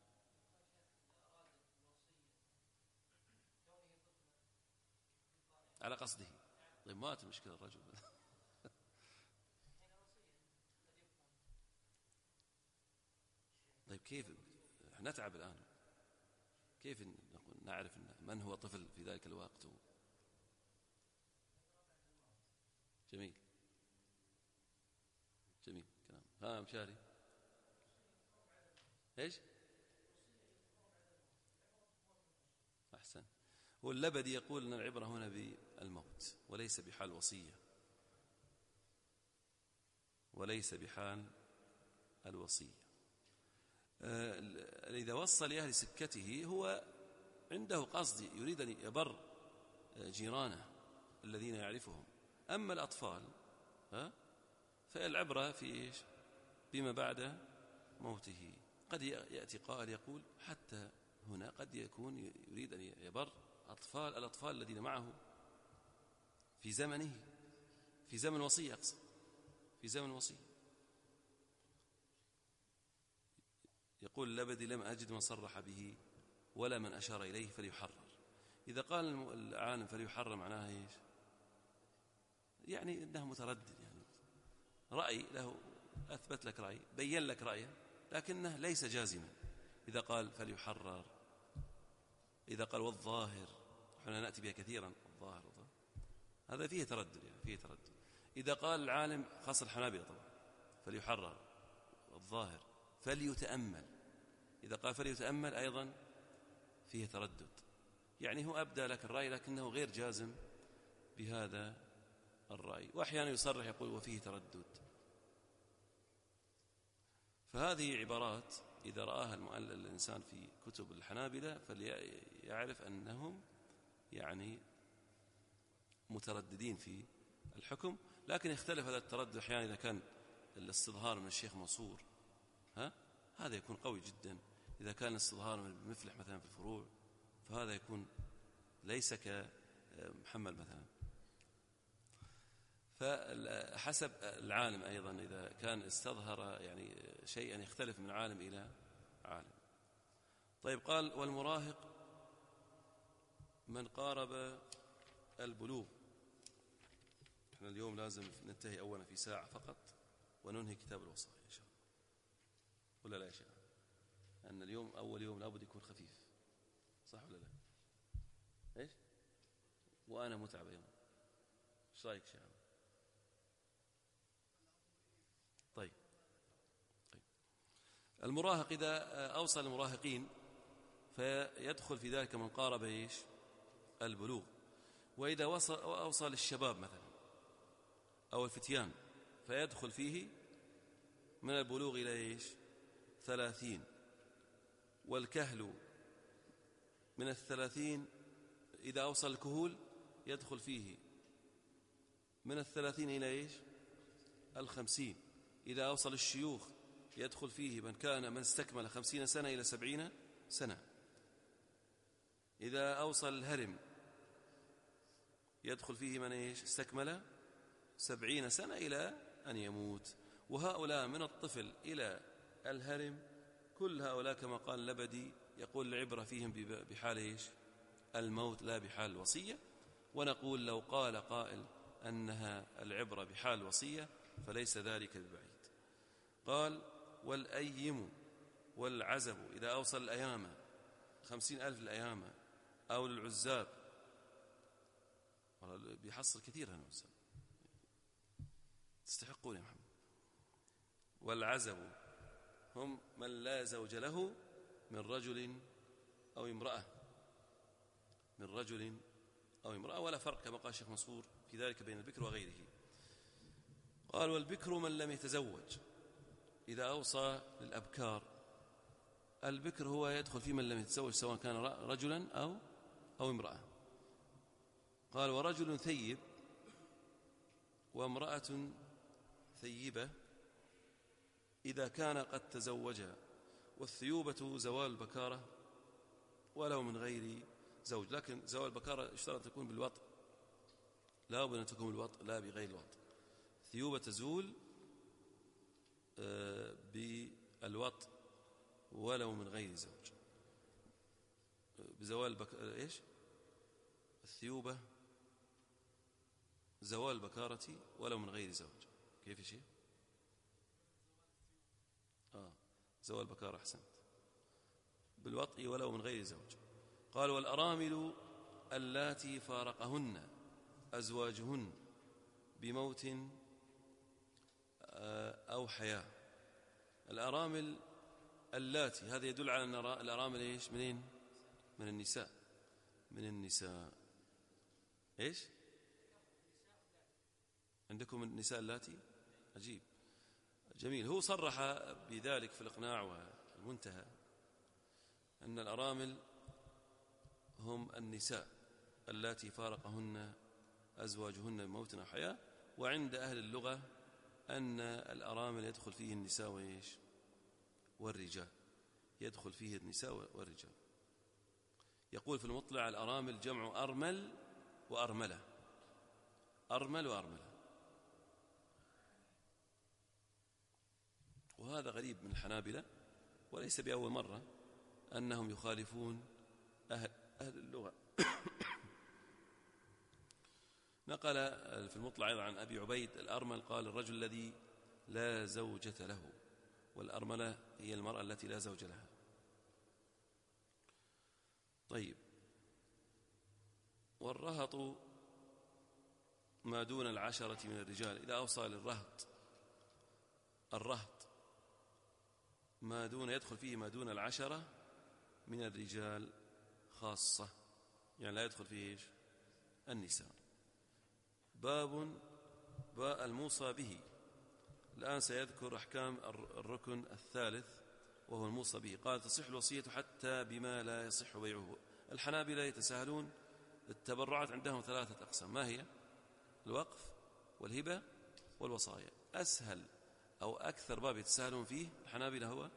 على قصده. طيب مات المشكلة الرجل. طيب كيف نتعب الآن؟ كيف نعرف من هو طفل في ذلك الوقت؟ جميل كلام. مشاري ايش؟ أحسن. هو اللبدي يقول أن العبرة هنا بالموت وليس بحال وصية، وليس بحال الوصية. إذا وصى لأهل سكته هو عنده قصد، يريد أن يبر جيرانه الذين يعرفهم. أما الأطفال فالعبرة في إيش؟ بما بعد موته. قد يأتي قائل يقول حتى هنا قد يكون يريد أن يبر الأطفال الذين معه في زمنه، في زمن وصية، أقصد في زمن وصية. يقول اللبدي لم أجد من صرح به ولا من أشار إليه فليحرر. إذا قال العالم فليحرر معناها إيش؟ يعني أنه متردد، يعني رأي له، أثبت لك رأي، بين لك رأيه، لكنه ليس جازما. إذا قال فليحرر، إذا قال والظاهر، احنا نأتي بها كثيرا، الظاهر هذا فيه تردد، يعني فيه تردد. إذا قال العالم خاص الحنابلة طبعا فليحرر الظاهر فليتأمل، إذا قال فليتأمل أيضا فيه تردد. يعني هو أبدى لك الرأي لكنه غير جازم بهذا الرأي، وأحيانا يصرح يقول وفيه تردد. فهذه عبارات إذا رآها الإنسان في كتب الحنابلة فليعرف أنهم يعني مترددين في الحكم. لكن يختلف هذا التردد أحيانا إذا كان الاستظهار من الشيخ منصور هذا يكون قوي جدا. إذا كان الاستظهار من مفلح مثلا في الفروع فهذا يكون ليس كمحمل مثلا. فحسب العالم أيضا إذا كان استظهر يعني شيئا يختلف من عالم إلى عالم. طيب قال والمراهق من قارب البلوغ. احنا اليوم لازم ننتهي أولا في ساعة فقط وننهي كتاب الوصايا إن شاء الله، ولا لا يا شيخ؟ أن اليوم أول يوم لابد يكون خفيف، صح ولا لا؟ إيش؟ وأنا متعب يوم. إيش رأيك شيخ؟ طيب المراهق إذا أوصل المراهقين فيدخل في ذلك من قارب إيش؟ البلوغ. وإذا أوصل الشباب مثلا أو الفتيان فيدخل فيه من البلوغ إلى إيش؟ 30. والكهل من 30 إذا أوصل الكهول يدخل فيه من 30 إلى إيش؟ 50. إذا أوصل الشيوخ يدخل فيه من استكمل 50 سنة إلى 70 سنة. إذا أوصل الهرم يدخل فيه من استكمل 70 سنة إلى أن يموت. وهؤلاء من الطفل إلى الهرم كل هؤلاء كما قال لبدي يقول العبرة فيهم بحال الموت لا بحال الوصية. ونقول لو قال قائل أنها العبرة بحال الوصية فليس ذلك ببعيد. قال والأيم والعزب إذا أوصل الأيامة 50,000 الأيامة أو للعزاب، بيحصل كثير هالعزاب تستحقون يا محمد. والعزب هم من لا زوج له من رجل أو امرأة، من رجل أو امرأة، ولا فرق كما قال الشيخ منصور في ذلك بين البكر وغيره. قال والبكر من لم يتزوج. إذا أوصى للأبكار البكر هو يدخل في من لم يتزوج سواء كان رجلا أو امرأة. قال ورجل ثيب وامرأة ثيبة إذا كان قد تزوجا، والثيوبة زوال البكارة ولو من غير زوج، لكن زوال البكارة اشترط تكون بالوطء، لا بد أن تكون بالوطء لا بغير الوطء. ثيوبة تزول بالوطء ولو من غير زوج. بزوال الثيوبة زوال البكارة ولو من غير زوج. كيف شيء زوال البكارة أحسنت، بالوطء ولو من غير زوج. قال والأرامل اللاتي فارقهن أزواجهن بموت أو حياة. الأرامل اللاتي هذا يدل على أن الأرامل منين؟ من النساء. من النساء عندكم النساء اللاتي؟ عجيب جميل. هو صرح بذلك في الإقناع والمنتهى أن الأرامل هم النساء اللاتي فارقهن أزواجهن بموت أو حياة. وعند أهل اللغة أن الأرامل يدخل فيه النساء والرجال، يدخل فيه النساء والرجال. يقول في المطلع الأرامل جمع أرمل وأرملة، أرمل وأرملة. وهذا غريب من الحنابلة وليس بأول مرة أنهم يخالفون أهل اللغة. نقل في المطلع أيضا عن أبي عبيد الأرمل قال الرجل الذي لا زوجة له، والأرملة هي المرأة التي لا زوج لها. طيب والرهط ما دون 10 من الرجال. إذا أوصى للرهط، الرهط ما دون يدخل فيه ما دون 10 من الرجال خاصة، يعني لا يدخل فيه النساء. باب الموصى به. الآن سيذكر أحكام الركن الثالث وهو الموصى به. قال تصح الوصية حتى بما لا يصح بيعه. الحنابلة يتساهلون التبرعات عندهم 3 أقسام. ما هي؟ الوقف والهبة والوصايا. أسهل أو أكثر باب يتساهلون فيه الحنابلة هو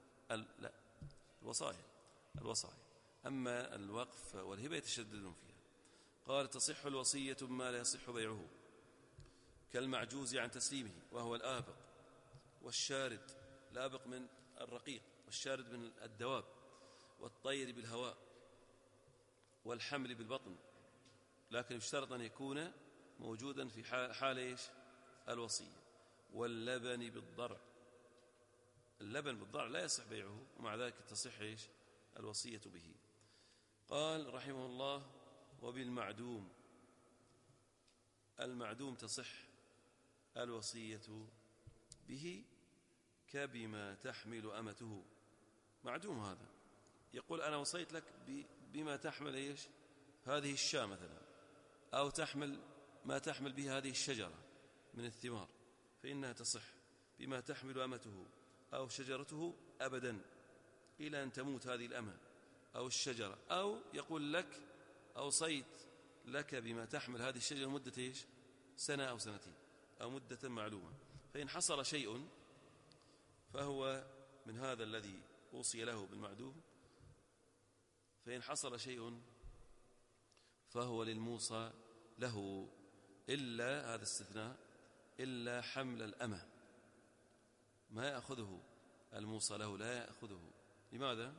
الوصايا. أما الوقف والهبة يتشددون فيها. قال تصح الوصية بما لا يصح بيعه كالمعجوز عن تسليمه وهو الآبق والشارد، الآبق من الرقيق والشارد من الدواب، والطير بالهواء والحمل بالبطن، لكن يشترط أن يكون موجودا في حال الوصية. واللبن بالضرع، اللبن بالضرع لا يصح بيعه ومع ذلك تصح الوصية به. قال رحمه الله وبالمعدوم، المعدوم تصح الوصية به كبما تحمل أمته. معدوم هذا يقول أنا وصيت لك بما تحمل هذه الشاة مثلا، أو ما تحمل به هذه الشجرة من الثمار، فإنها تصح. بما تحمل أمته أو شجرته أبدا إلى أن تموت هذه الأمة أو الشجرة. أو يقول لك أوصيت لك بما تحمل هذه الشجرة مدة 1 أو 2 سنين أو مدة معلومة، فإن حصل شيء فهو من هذا الذي أوصي له بالمعدوم، فإن حصل شيء فهو للموصى له إلا، هذا استثناء، إلا حمل الأمة ما يأخذه الموصى له، لا يأخذه. لماذا؟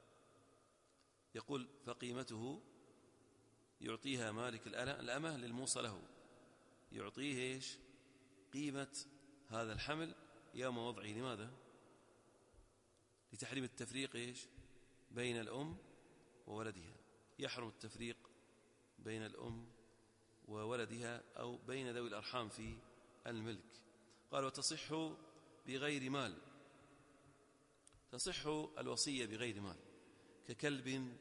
يقول فقيمته يعطيها مالك الأمة للموصى له، يعطيه إيش؟ قيمة هذا الحمل يوم وضعه. لماذا؟ لتحريم التفريق إيش؟ بين الأم وولدها، يحرم التفريق بين الأم وولدها أو بين ذوي الأرحام في الملك. قال وتصح بغير مال، تصح الوصية بغير مال ككلب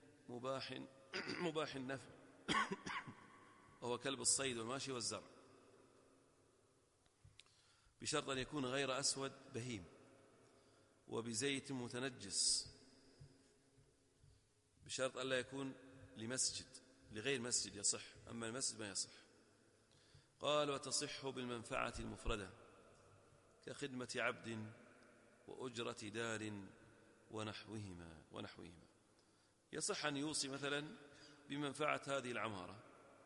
مباح النفع وهو كلب الصيد والماشي والزرع، بشرط أن يكون غير أسود بهيم، وبزيت متنجس، بشرط أن لا يكون لمسجد، لغير مسجد يصح، أما المسجد ما يصح. قال وتصح بالمنفعة المفردة كخدمة عبد وأجرة دار ونحوهما. يصح أن يوصي مثلا بمنفعة هذه العمارة،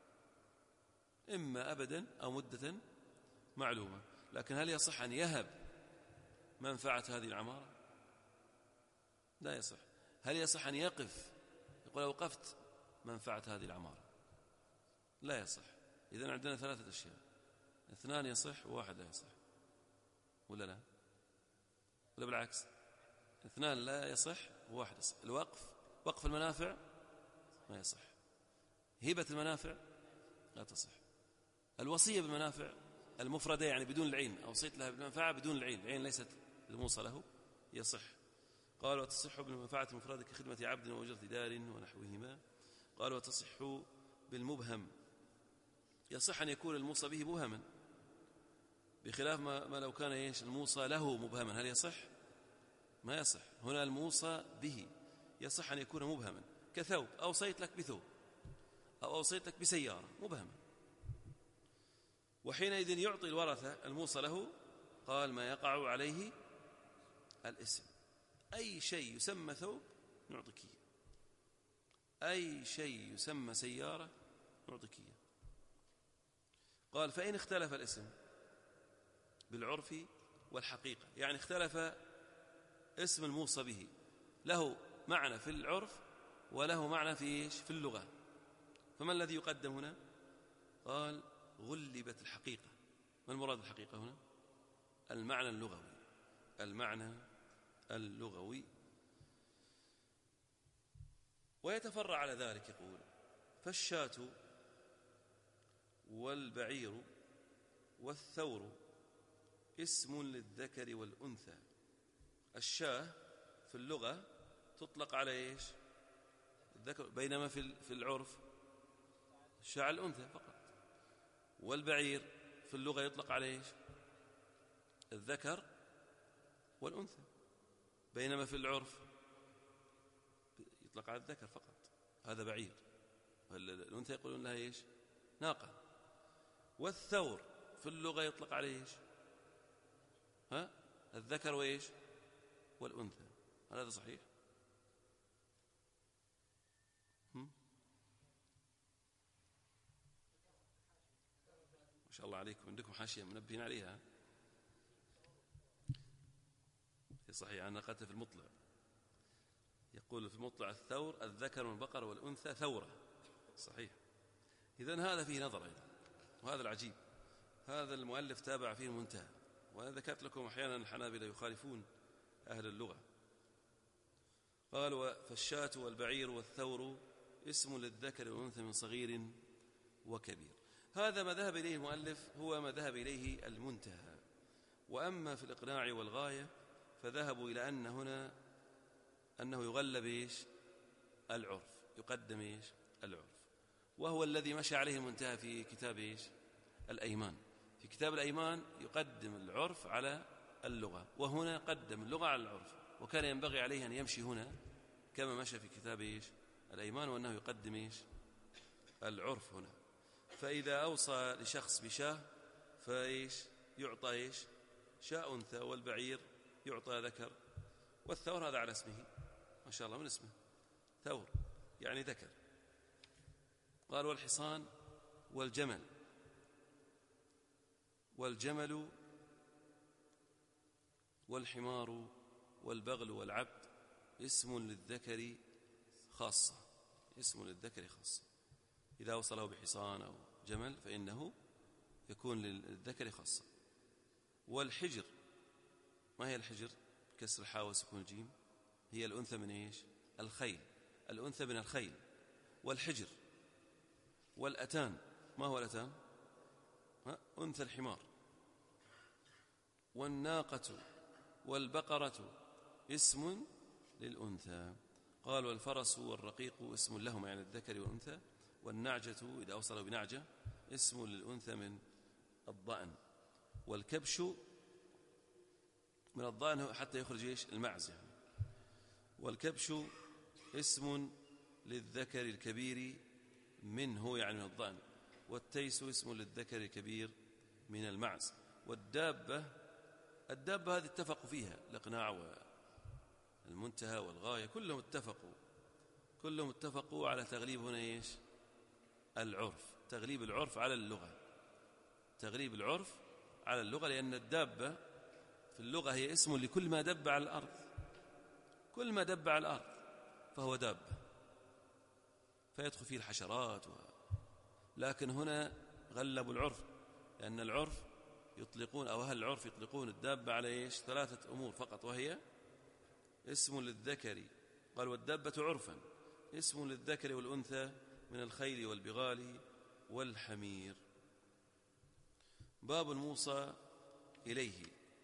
إما أبدا أو مدة معلومة، لكن هل يصح أن يهب منفعة هذه العمارة؟ لا يصح. هل يصح أن يقف يقول أوقفت منفعة هذه العمارة؟ لا يصح. إذن عندنا ثلاثة أشياء، اثنان يصح وواحد لا يصح، ولا لا؟ ولا بالعكس؟ اثنان لا يصح وواحد يصح. وقف المنافع ما يصح، هبة المنافع لا تصح، الوصية بالمنافع المفردة يعني بدون العين، أوصيت لها بالمنفعة بدون العين، العين ليست الموصى له، يصح. قال وتصح بالمنفعة المفردة كخدمة عبد وأجرة دار ونحوهما. قال وتصح بالمبهم، يصح أن يكون الموصى به مبهما، بخلاف ما لو كان إيش الموصى له مبهما، هل يصح؟ ما يصح. هنا الموصى به يصح أن يكون مبهما، كثوب، أوصيت لك بثوب أو أوصيت لك بسيارة، مبهما، وحينئذ يعطي الورثة الموصى له قال ما يقع عليه الاسم، أي شيء يسمى ثوب نعطيك إياه، أي شيء يسمى سيارة نعطيك إياه. قال فإن اختلف الاسم بالعرف والحقيقة، يعني اختلف اسم الموصى به، له معنى في العرف وله معنى في اللغة، فما الذي يقدم هنا؟ قال غلبت الحقيقة. ما المراد الحقيقة هنا؟ المعنى اللغوي، المعنى اللغوي. ويتفرع على ذلك يقول فالشاة والبعير والثور اسم للذكر والأنثى. الشاة في اللغة تطلق على إيش؟ الذكر، بينما في العرف الشاة على الأنثى فقط. والبعير في اللغة يطلق على إيش؟ الذكر والأنثى، بينما في العرف يطلق على الذكر فقط، هذا بعير، الأنثى يقولون لها إيش؟ ناقة. والثور في اللغة يطلق عليه إيش؟ الذكر وإيش؟ والأنثى. هل هذا صحيح؟ ما شاء الله عليكم، عندكم حاشية منبهين عليها. صحيح، أنا قلت في المطلع، يقول في المطلع الثور الذكر والبقر والأنثى ثورة، صحيح. إذن هذا فيه نظر أيضا، وهذا العجيب، هذا المؤلف تابع فيه المنتهى. وأنا ذكرت لكم أحيانا الحنابلة يخالفون أهل اللغة. قال فالشاة والبعير والثور اسم للذكر والأنثى من صغير وكبير. هذا ما ذهب إليه المؤلف، هو ما ذهب إليه المنتهى. وأما في الإقناع والغاية فذهبوا إلى أن هنا أنه يغلب إيش؟ العرف، يقدم إيش؟ العرف، وهو الذي مشى عليه المنتهى في كتاب إيش؟ الأيمان. في كتاب الأيمان يقدم العرف على اللغة، وهنا قدم اللغة على العرف، وكان ينبغي عليه أن يمشي هنا كما مشى في كتاب إيش؟ الأيمان، وأنه يقدم إيش؟ العرف هنا. فإذا أوصى لشخص بشاه فإيش؟ يعطى إيش؟ شاء أنثى، والبعير يعطى ذكر، والثور هذا على اسمه، ما شاء الله من اسمه ثور يعني ذكر. قال والحصان والجمل والحمار والبغل والعبد اسم للذكر خاصة. إذا وصله بحصان أو جمل فإنه يكون للذكر خاصة. والحجر، ما هي الحجر؟ كسر الحاء وسكون الجيم، هي الأنثى من إيش؟ الخيل، الأنثى من الخيل. والحجر. والأتان، ما هو الأتان؟ أنثى الحمار. والناقة والبقرة اسم للأنثى. قال والفرس والرقيق اسم لهما يعني الذكر والأنثى. والنعجة إذا أوصله بنعجة اسم للأنثى من الضأن. والكبش من الضأن حتى يخرج إيش؟ المعز يعني. والكبش اسم للذكر الكبير منه يعني من الضأن. والتيس اسم للذكر الكبير من المعز. والدابة، الدابة هذه اتفقوا فيها الإقناع والمنتهى والغاية، كلهم اتفقوا على تغليب هنا إيش؟ العرف، تغليب العرف على اللغة، لأن الدابة في اللغة هي اسم لكل ما دب على الأرض، كل ما دب على الأرض فهو دابة، فيدخل فيه الحشرات لكن هنا غلبوا العرف، لأن العرف يطلقون أو أهل العرف يطلقون الدابة على إيش؟ 3 أمور فقط، وهي اسم للذكر، قال والدابة عرفا اسم للذكر والأنثى من الخيل والبغال والحمير. باب الموصى إليه.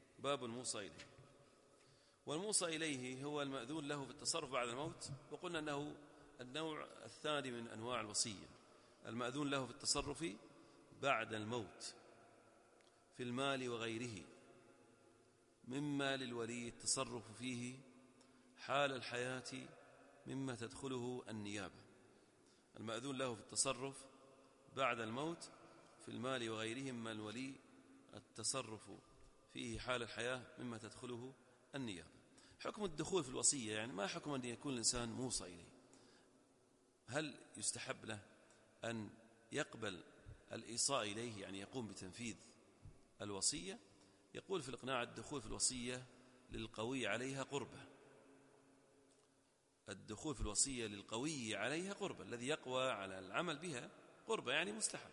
والموصى إليه هو المأذون له في التصرف بعد الموت، وقلنا أنه النوع الثاني من أنواع الوصية، المأذون له في التصرف بعد الموت في المال وغيره، مما للولي التصرف فيه حال الحياة مما تدخله النيابة. المأذون له في التصرف بعد الموت في المال وغيره مما الولي التصرف فيه حال الحياة مما تدخله النيابة. حكم الدخول في الوصية، يعني ما حكم أن يكون الإنسان موصى إليه؟ هل يستحب له أن يقبل الإيصاء إليه، يعني يقوم بتنفيذ الوصية؟ يقول في الإقناع الدخول في الوصية للقوي عليها قربة، الدخول في الوصية للقوي عليها قربة، الذي يقوى على العمل بها قربة يعني مستحب.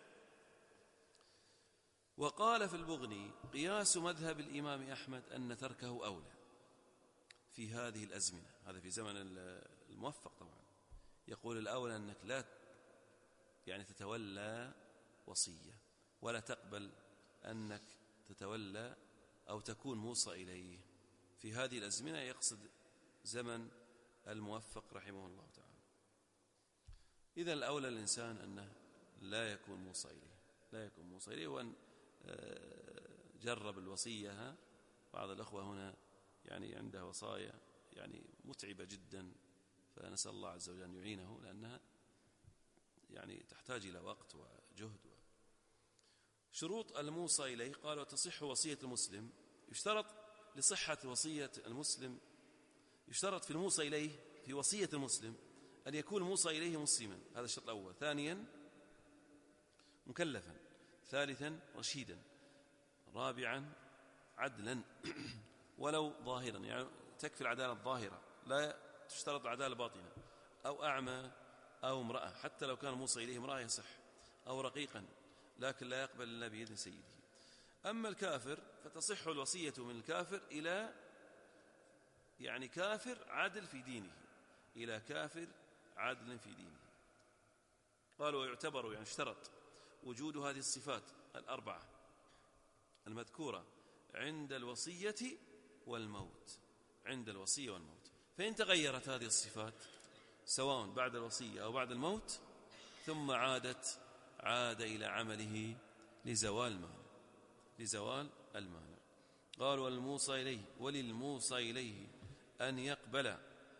وقال في البغني قياس مذهب الإمام أحمد أن تركه أولى في هذه الأزمنة، هذا في زمن الموفق طبعا، يقول الأولى أنك لا يعني تتولى وصية ولا تقبل أنك تتولى أو تكون موصى إليه في هذه الأزمنة، يقصد زمن الموفق رحمه الله تعالى. إذن الأولى الإنسان أنه لا يكون موصى إليه، وأن جرب الوصية. بعض الأخوة هنا يعني عنده وصايا يعني متعبة جدا، فنسأل الله عز وجل أن يعينه، لأنها يعني تحتاج إلى وقت وجهد. شروط الموصى إليه، قال وتصح وصية المسلم. يشترط لصحة وصية المسلم، يشترط في الموصى إليه في وصية المسلم أن يكون الموصى إليه مسلما، هذا الشرط الأول. ثانيا مكلفا. ثالثا رشيدا. رابعا عدلا ولو ظاهرا، يعني تكفي العدالة الظاهرة، لا تشترط العدالة الباطنة. أو أعمى أو امرأة، حتى لو كان موصى إليه امرأة يصح. أو رقيقا، لكن لا يقبل إلا بإذن سيده. أما الكافر فتصح الوصية من الكافر إلى يعني كافر عدل في دينه، إلى كافر عدل في دينه. قالوا ويعتبر يعني اشترط وجود هذه الصفات الأربعة المذكورة عند الوصية والموت، عند الوصية والموت. فإن تغيرت هذه الصفات سواء بعد الوصية أو بعد الموت ثم عاد إلى عمله لزوال المانع. قال والموصى إليه وللموصى إليه أن يقبل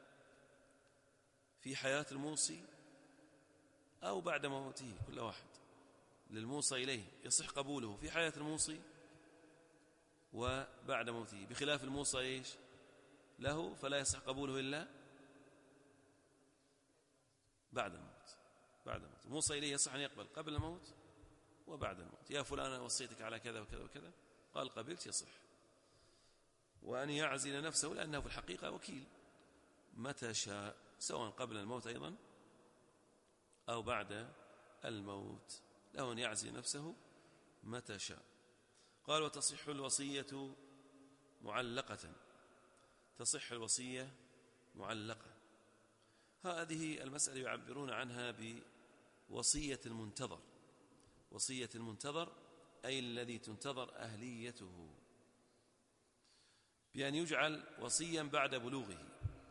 في حياة الموصي أو بعد موته، كل واحد. للموصى إليه يصح قبوله في حياة الموصي وبعد موته، بخلاف الموصى إيش له فلا يصح قبوله إلا بعد الموت. الموصى إليه يصح أن يقبل قبل الموت وبعد الموت. يا فلان أنا وصيتك على كذا وكذا وكذا، قال قبلت، يصح. وأن يعزل نفسه لأنه في الحقيقة وكيل متى شاء، سواء قبل الموت أيضا أو بعد الموت، له أن يعزل نفسه متى شاء. قال وتصح الوصية معلقة. تصح الوصية معلقة. هذه المسألة يعبرون عنها بوصية المنتظر. وصية المنتظر أي الذي تنتظر أهليته، بأن يجعل وصيا بعد بلوغه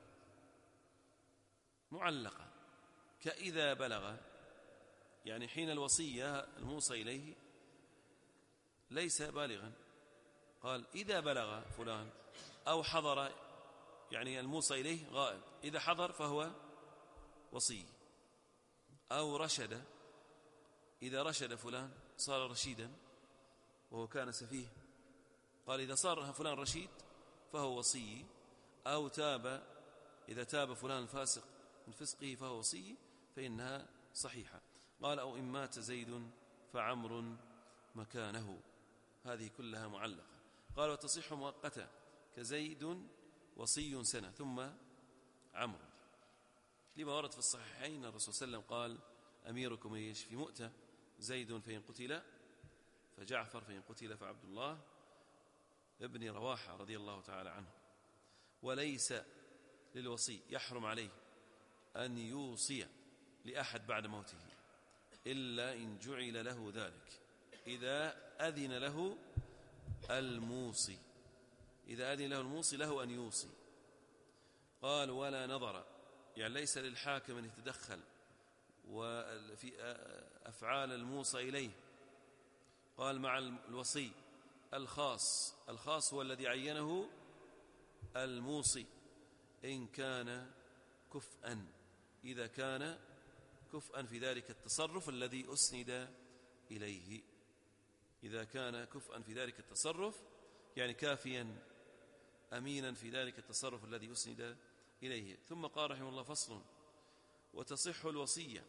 معلقة، كإذا بلغ، يعني حين الوصية الموصى إليه ليس بالغا، قال إذا بلغ فلان أو حضر، يعني الموصى إليه غائب، إذا حضر فهو وصي. أو رشد، إذا رشد فلان صار رشيدا وهو كان سفيه، قال إذا صار فلان رشيد فهو وصي. أو تاب، إذا تاب فلان فاسق من فسقه فهو وصي، فإنها صحيحة. قال أو إن مات زيد فعمر مكانه، هذه كلها معلقة. قال وتصح مؤقتة كزيد وصي سنة ثم عمرو، لما ورد في الصحيحين الرسول صلى الله عليه وسلم قال أميركم إيش في مؤتة، زيد فإن قتل فجعفر، فإن قتل فعبد الله ابن رواحة رضي الله تعالى عنه. وليس للوصي يحرم عليه أن يوصي لأحد بعد موته إلا إن جعل له ذلك إذا أذن له الموصي. إذا أذن له الموصي له أن يوصي. قال ولا نظر، يعني ليس للحاكم أن يتدخل وفي أفعال الموصى إليه. قال مع الوصي الخاص هو الذي عينه الموصي إن كان كفءا، إذا كان كفءا في ذلك التصرف الذي أسند إليه. إذا كان كفءا في ذلك التصرف، يعني كافيا أمينا في ذلك التصرف الذي أسند إليه. ثم قال رحمه الله فصل وتصح الوصية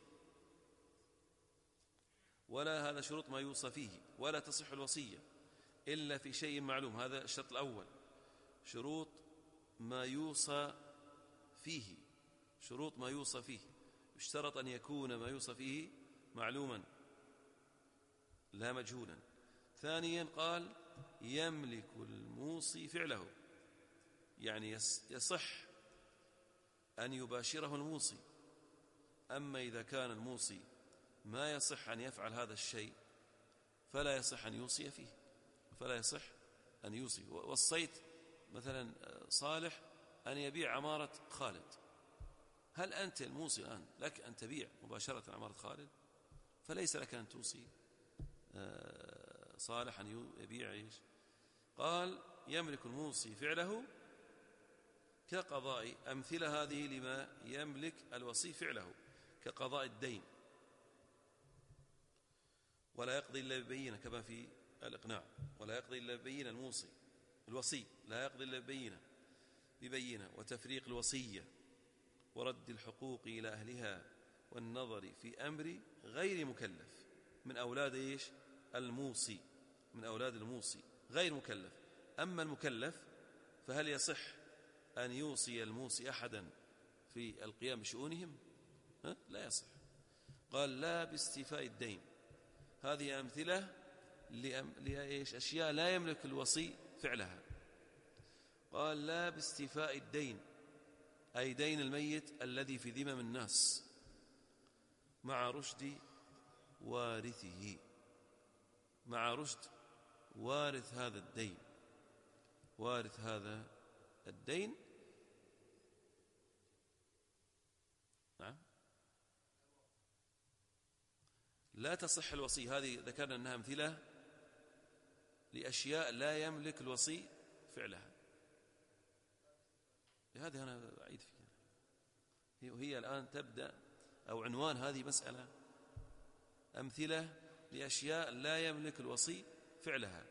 ولا، هذا شروط ما يوصى فيه، ولا تصح الوصية إلا في شيء معلوم. هذا الشرط الأول، شروط ما يوصى فيه. شروط ما يوصى فيه، يشترط أن يكون ما يوصى فيه معلوما لا مجهولا. ثانيا قال يملك الموصي فعله، يعني يصح أن يباشره الموصي. أما إذا كان الموصي ما يصح أن يفعل هذا الشيء فلا يصح أن يوصي فيه، فلا يصح أن يوصي. وصيت مثلا صالح أن يبيع عمارة خالد، هل أنت الموصي الآن لك أن تبيع مباشرة عمارة خالد؟ فليس لك أن توصي صالح أن يبيع إيش؟ قال يملك الموصي فعله كقضاء، أمثلة هذه لما يملك الوصي فعله كقضاء الدين، ولا يقضي إلا ببينة كما في الإقناع، ولا يقضي إلا ببينة الموصي الوصي لا يقضي إلا ببينة، وتفريق الوصية، ورد الحقوق إلى أهلها، والنظر في أمر غير مكلف من أولاد إيش؟ الموصي، من أولاد الموصي غير مكلف. أما المكلف فهل يصح أن يوصي الموصي أحدا في القيام بشؤونهم؟ لا يصح. قال لا باستيفاء الدين، هذه أمثلة لإيش؟ أشياء لا يملك الوصي فعلها. قال لا باستيفاء الدين، أي دين الميت الذي في ذمم الناس مع رشد وارثه، مع رشد وارث هذا الدين، وارث هذا الدين. نعم لا تصح الوصي، هذه ذكرنا أنها أمثلة لأشياء لا يملك الوصي فعلها. هذه أنا أعيد فيها، وهي الآن تبدأ أو عنوان هذه مسألة أمثلة لأشياء لا يملك الوصي فعلها.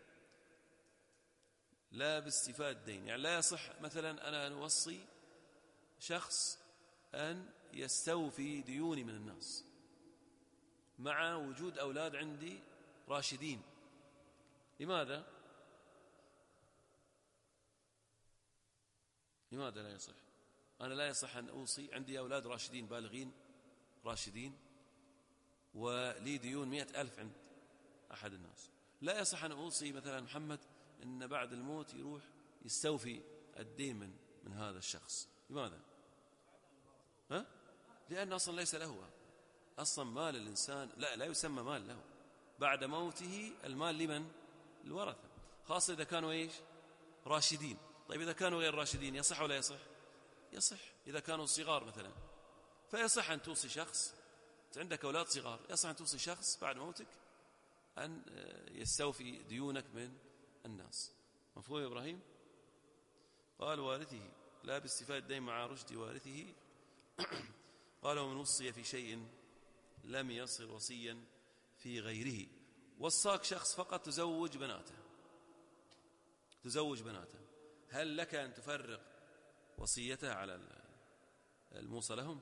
لا باستيفاء الدين، يعني لا يصح مثلا أنا أن أوصي شخص أن يستوفي ديوني من الناس مع وجود أولاد عندي راشدين. لماذا لا يصح؟ أنا لا يصح أن أوصي، عندي أولاد راشدين بالغين راشدين ولي ديون 100,000 عند أحد الناس، لا يصح أن أوصي مثلا محمد إن بعد الموت يروح يستوفي الدين من هذا الشخص. لماذا؟ لأن أصلا ليس له، أصلا مال الإنسان لا يسمى مال له. بعد موته المال لمن؟ الورثة، خاصة إذا كانوا راشدين. طيب إذا كانوا غير راشدين يصح ولا يصح؟ يصح. إذا كانوا صغار مثلا فيصح أن توصي شخص، عندك أولاد صغار، يصح أن توصي شخص بعد موتك أن يستوفي ديونك من الناس. مفهوم يا إبراهيم؟ قال وارثه لا باستفادة الدين مع رشد وارثه. قال ومن وصي في شيء لم يصر وصيا في غيره. وصاك شخص فقط تزوج بناته، هل لك أن تفرق وصيته على الموصى لهم؟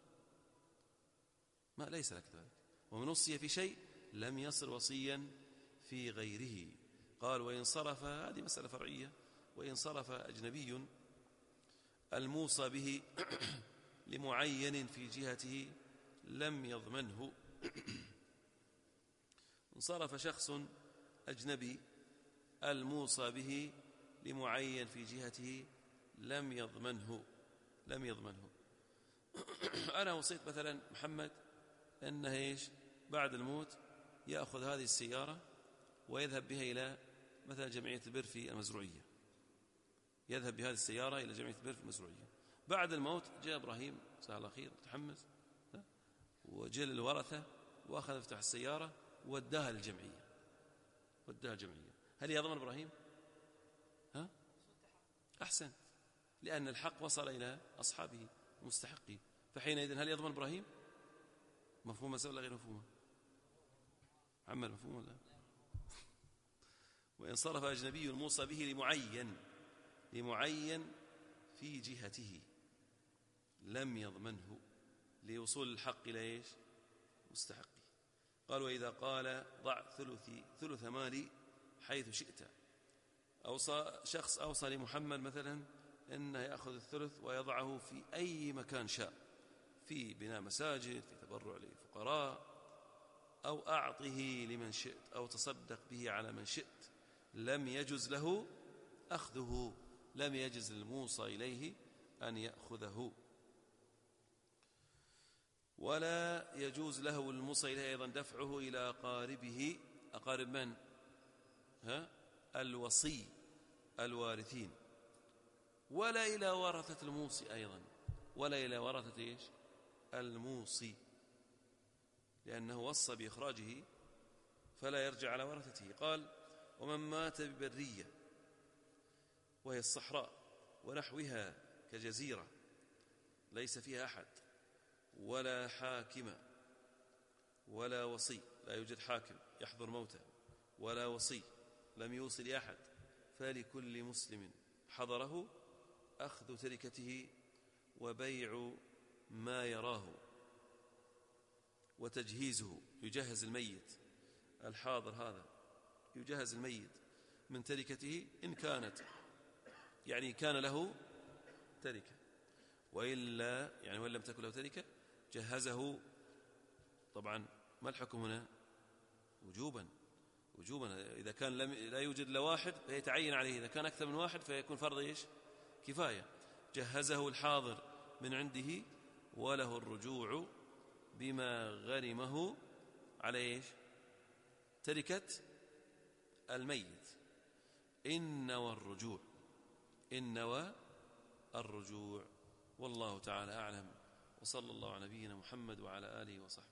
ما ليس لك ذلك. ومن وصي في شيء لم يصر وصيا في غيره. قال وإن صرف، هذه مسألة فرعية، وإن صرف أجنبي الموصى به لمعين في جهته لم يضمنه. انصرف شخص أجنبي الموصى به لمعين في جهته لم يضمنه. أنا وصيت مثلا محمد أنه بعد الموت يأخذ هذه السيارة ويذهب بها إلى مثلا جمعية البر في المزروعية، يذهب بهذه السيارة إلى جمعية البر في المزروعية. بعد الموت جاء إبراهيم جزاه الله خير تحمس وجل الورثة وأخذ مفتاح السيارة ووداها للجمعية، هل يضمن إبراهيم؟ أحسن، لأن الحق وصل إلى أصحابه المستحقين، فحينئذ هل يضمن إبراهيم؟ مفهوم مسألة ولا غير مفهومة؟ عمل مفهوم ولا؟ وإن صرف أجنبي الموصى به لمعين في جهته لم يضمنه لوصول الحق إلى مستحقه. قال وإذا قال ضع ثلث مالي حيث شئت. شخص أوصى لمحمد مثلا أنه يأخذ الثلث ويضعه في أي مكان شاء، في بناء مساجد، في تبرع لفقراء، أو أعطه لمن شئت، أو تصدق به على من شئت، لم يجز له أخذه، لم يجز الموصى إليه أن يأخذه. ولا يجوز له الموصى إليه أيضا دفعه إلى أقاربه. أقارب من؟ الوصي الوارثين. ولا إلى ورثة الموصي أيضا، ولا إلى ورثة الموصي، لأنه وصى بإخراجه فلا يرجع على ورثته. قال ومن مات ببرية وهي الصحراء ونحوها كجزيرة ليس فيها أحد ولا حاكم ولا وصي، لا يوجد حاكم يحضر موته ولا وصي لم يوصي لأحد، فلكل مسلم حضره أخذ تركته وبيع ما يراه وتجهيزه. يجهز الميت، الحاضر هذا يجهز الميت من تركته إن كانت كان له تركة، وإلا وإن لم تكن له تركة جهزه. طبعا ما الحكم هنا؟ وجوبا. إذا كان لا يوجد إلا واحد فيتعين عليه، إذا كان أكثر من واحد فيكون فرض كفاية. جهزه الحاضر من عنده وله الرجوع بما غرمه على تركة الميت إن نوى الرجوع. والله تعالى أعلم، وصلى الله على نبينا محمد وعلى آله وصحبه.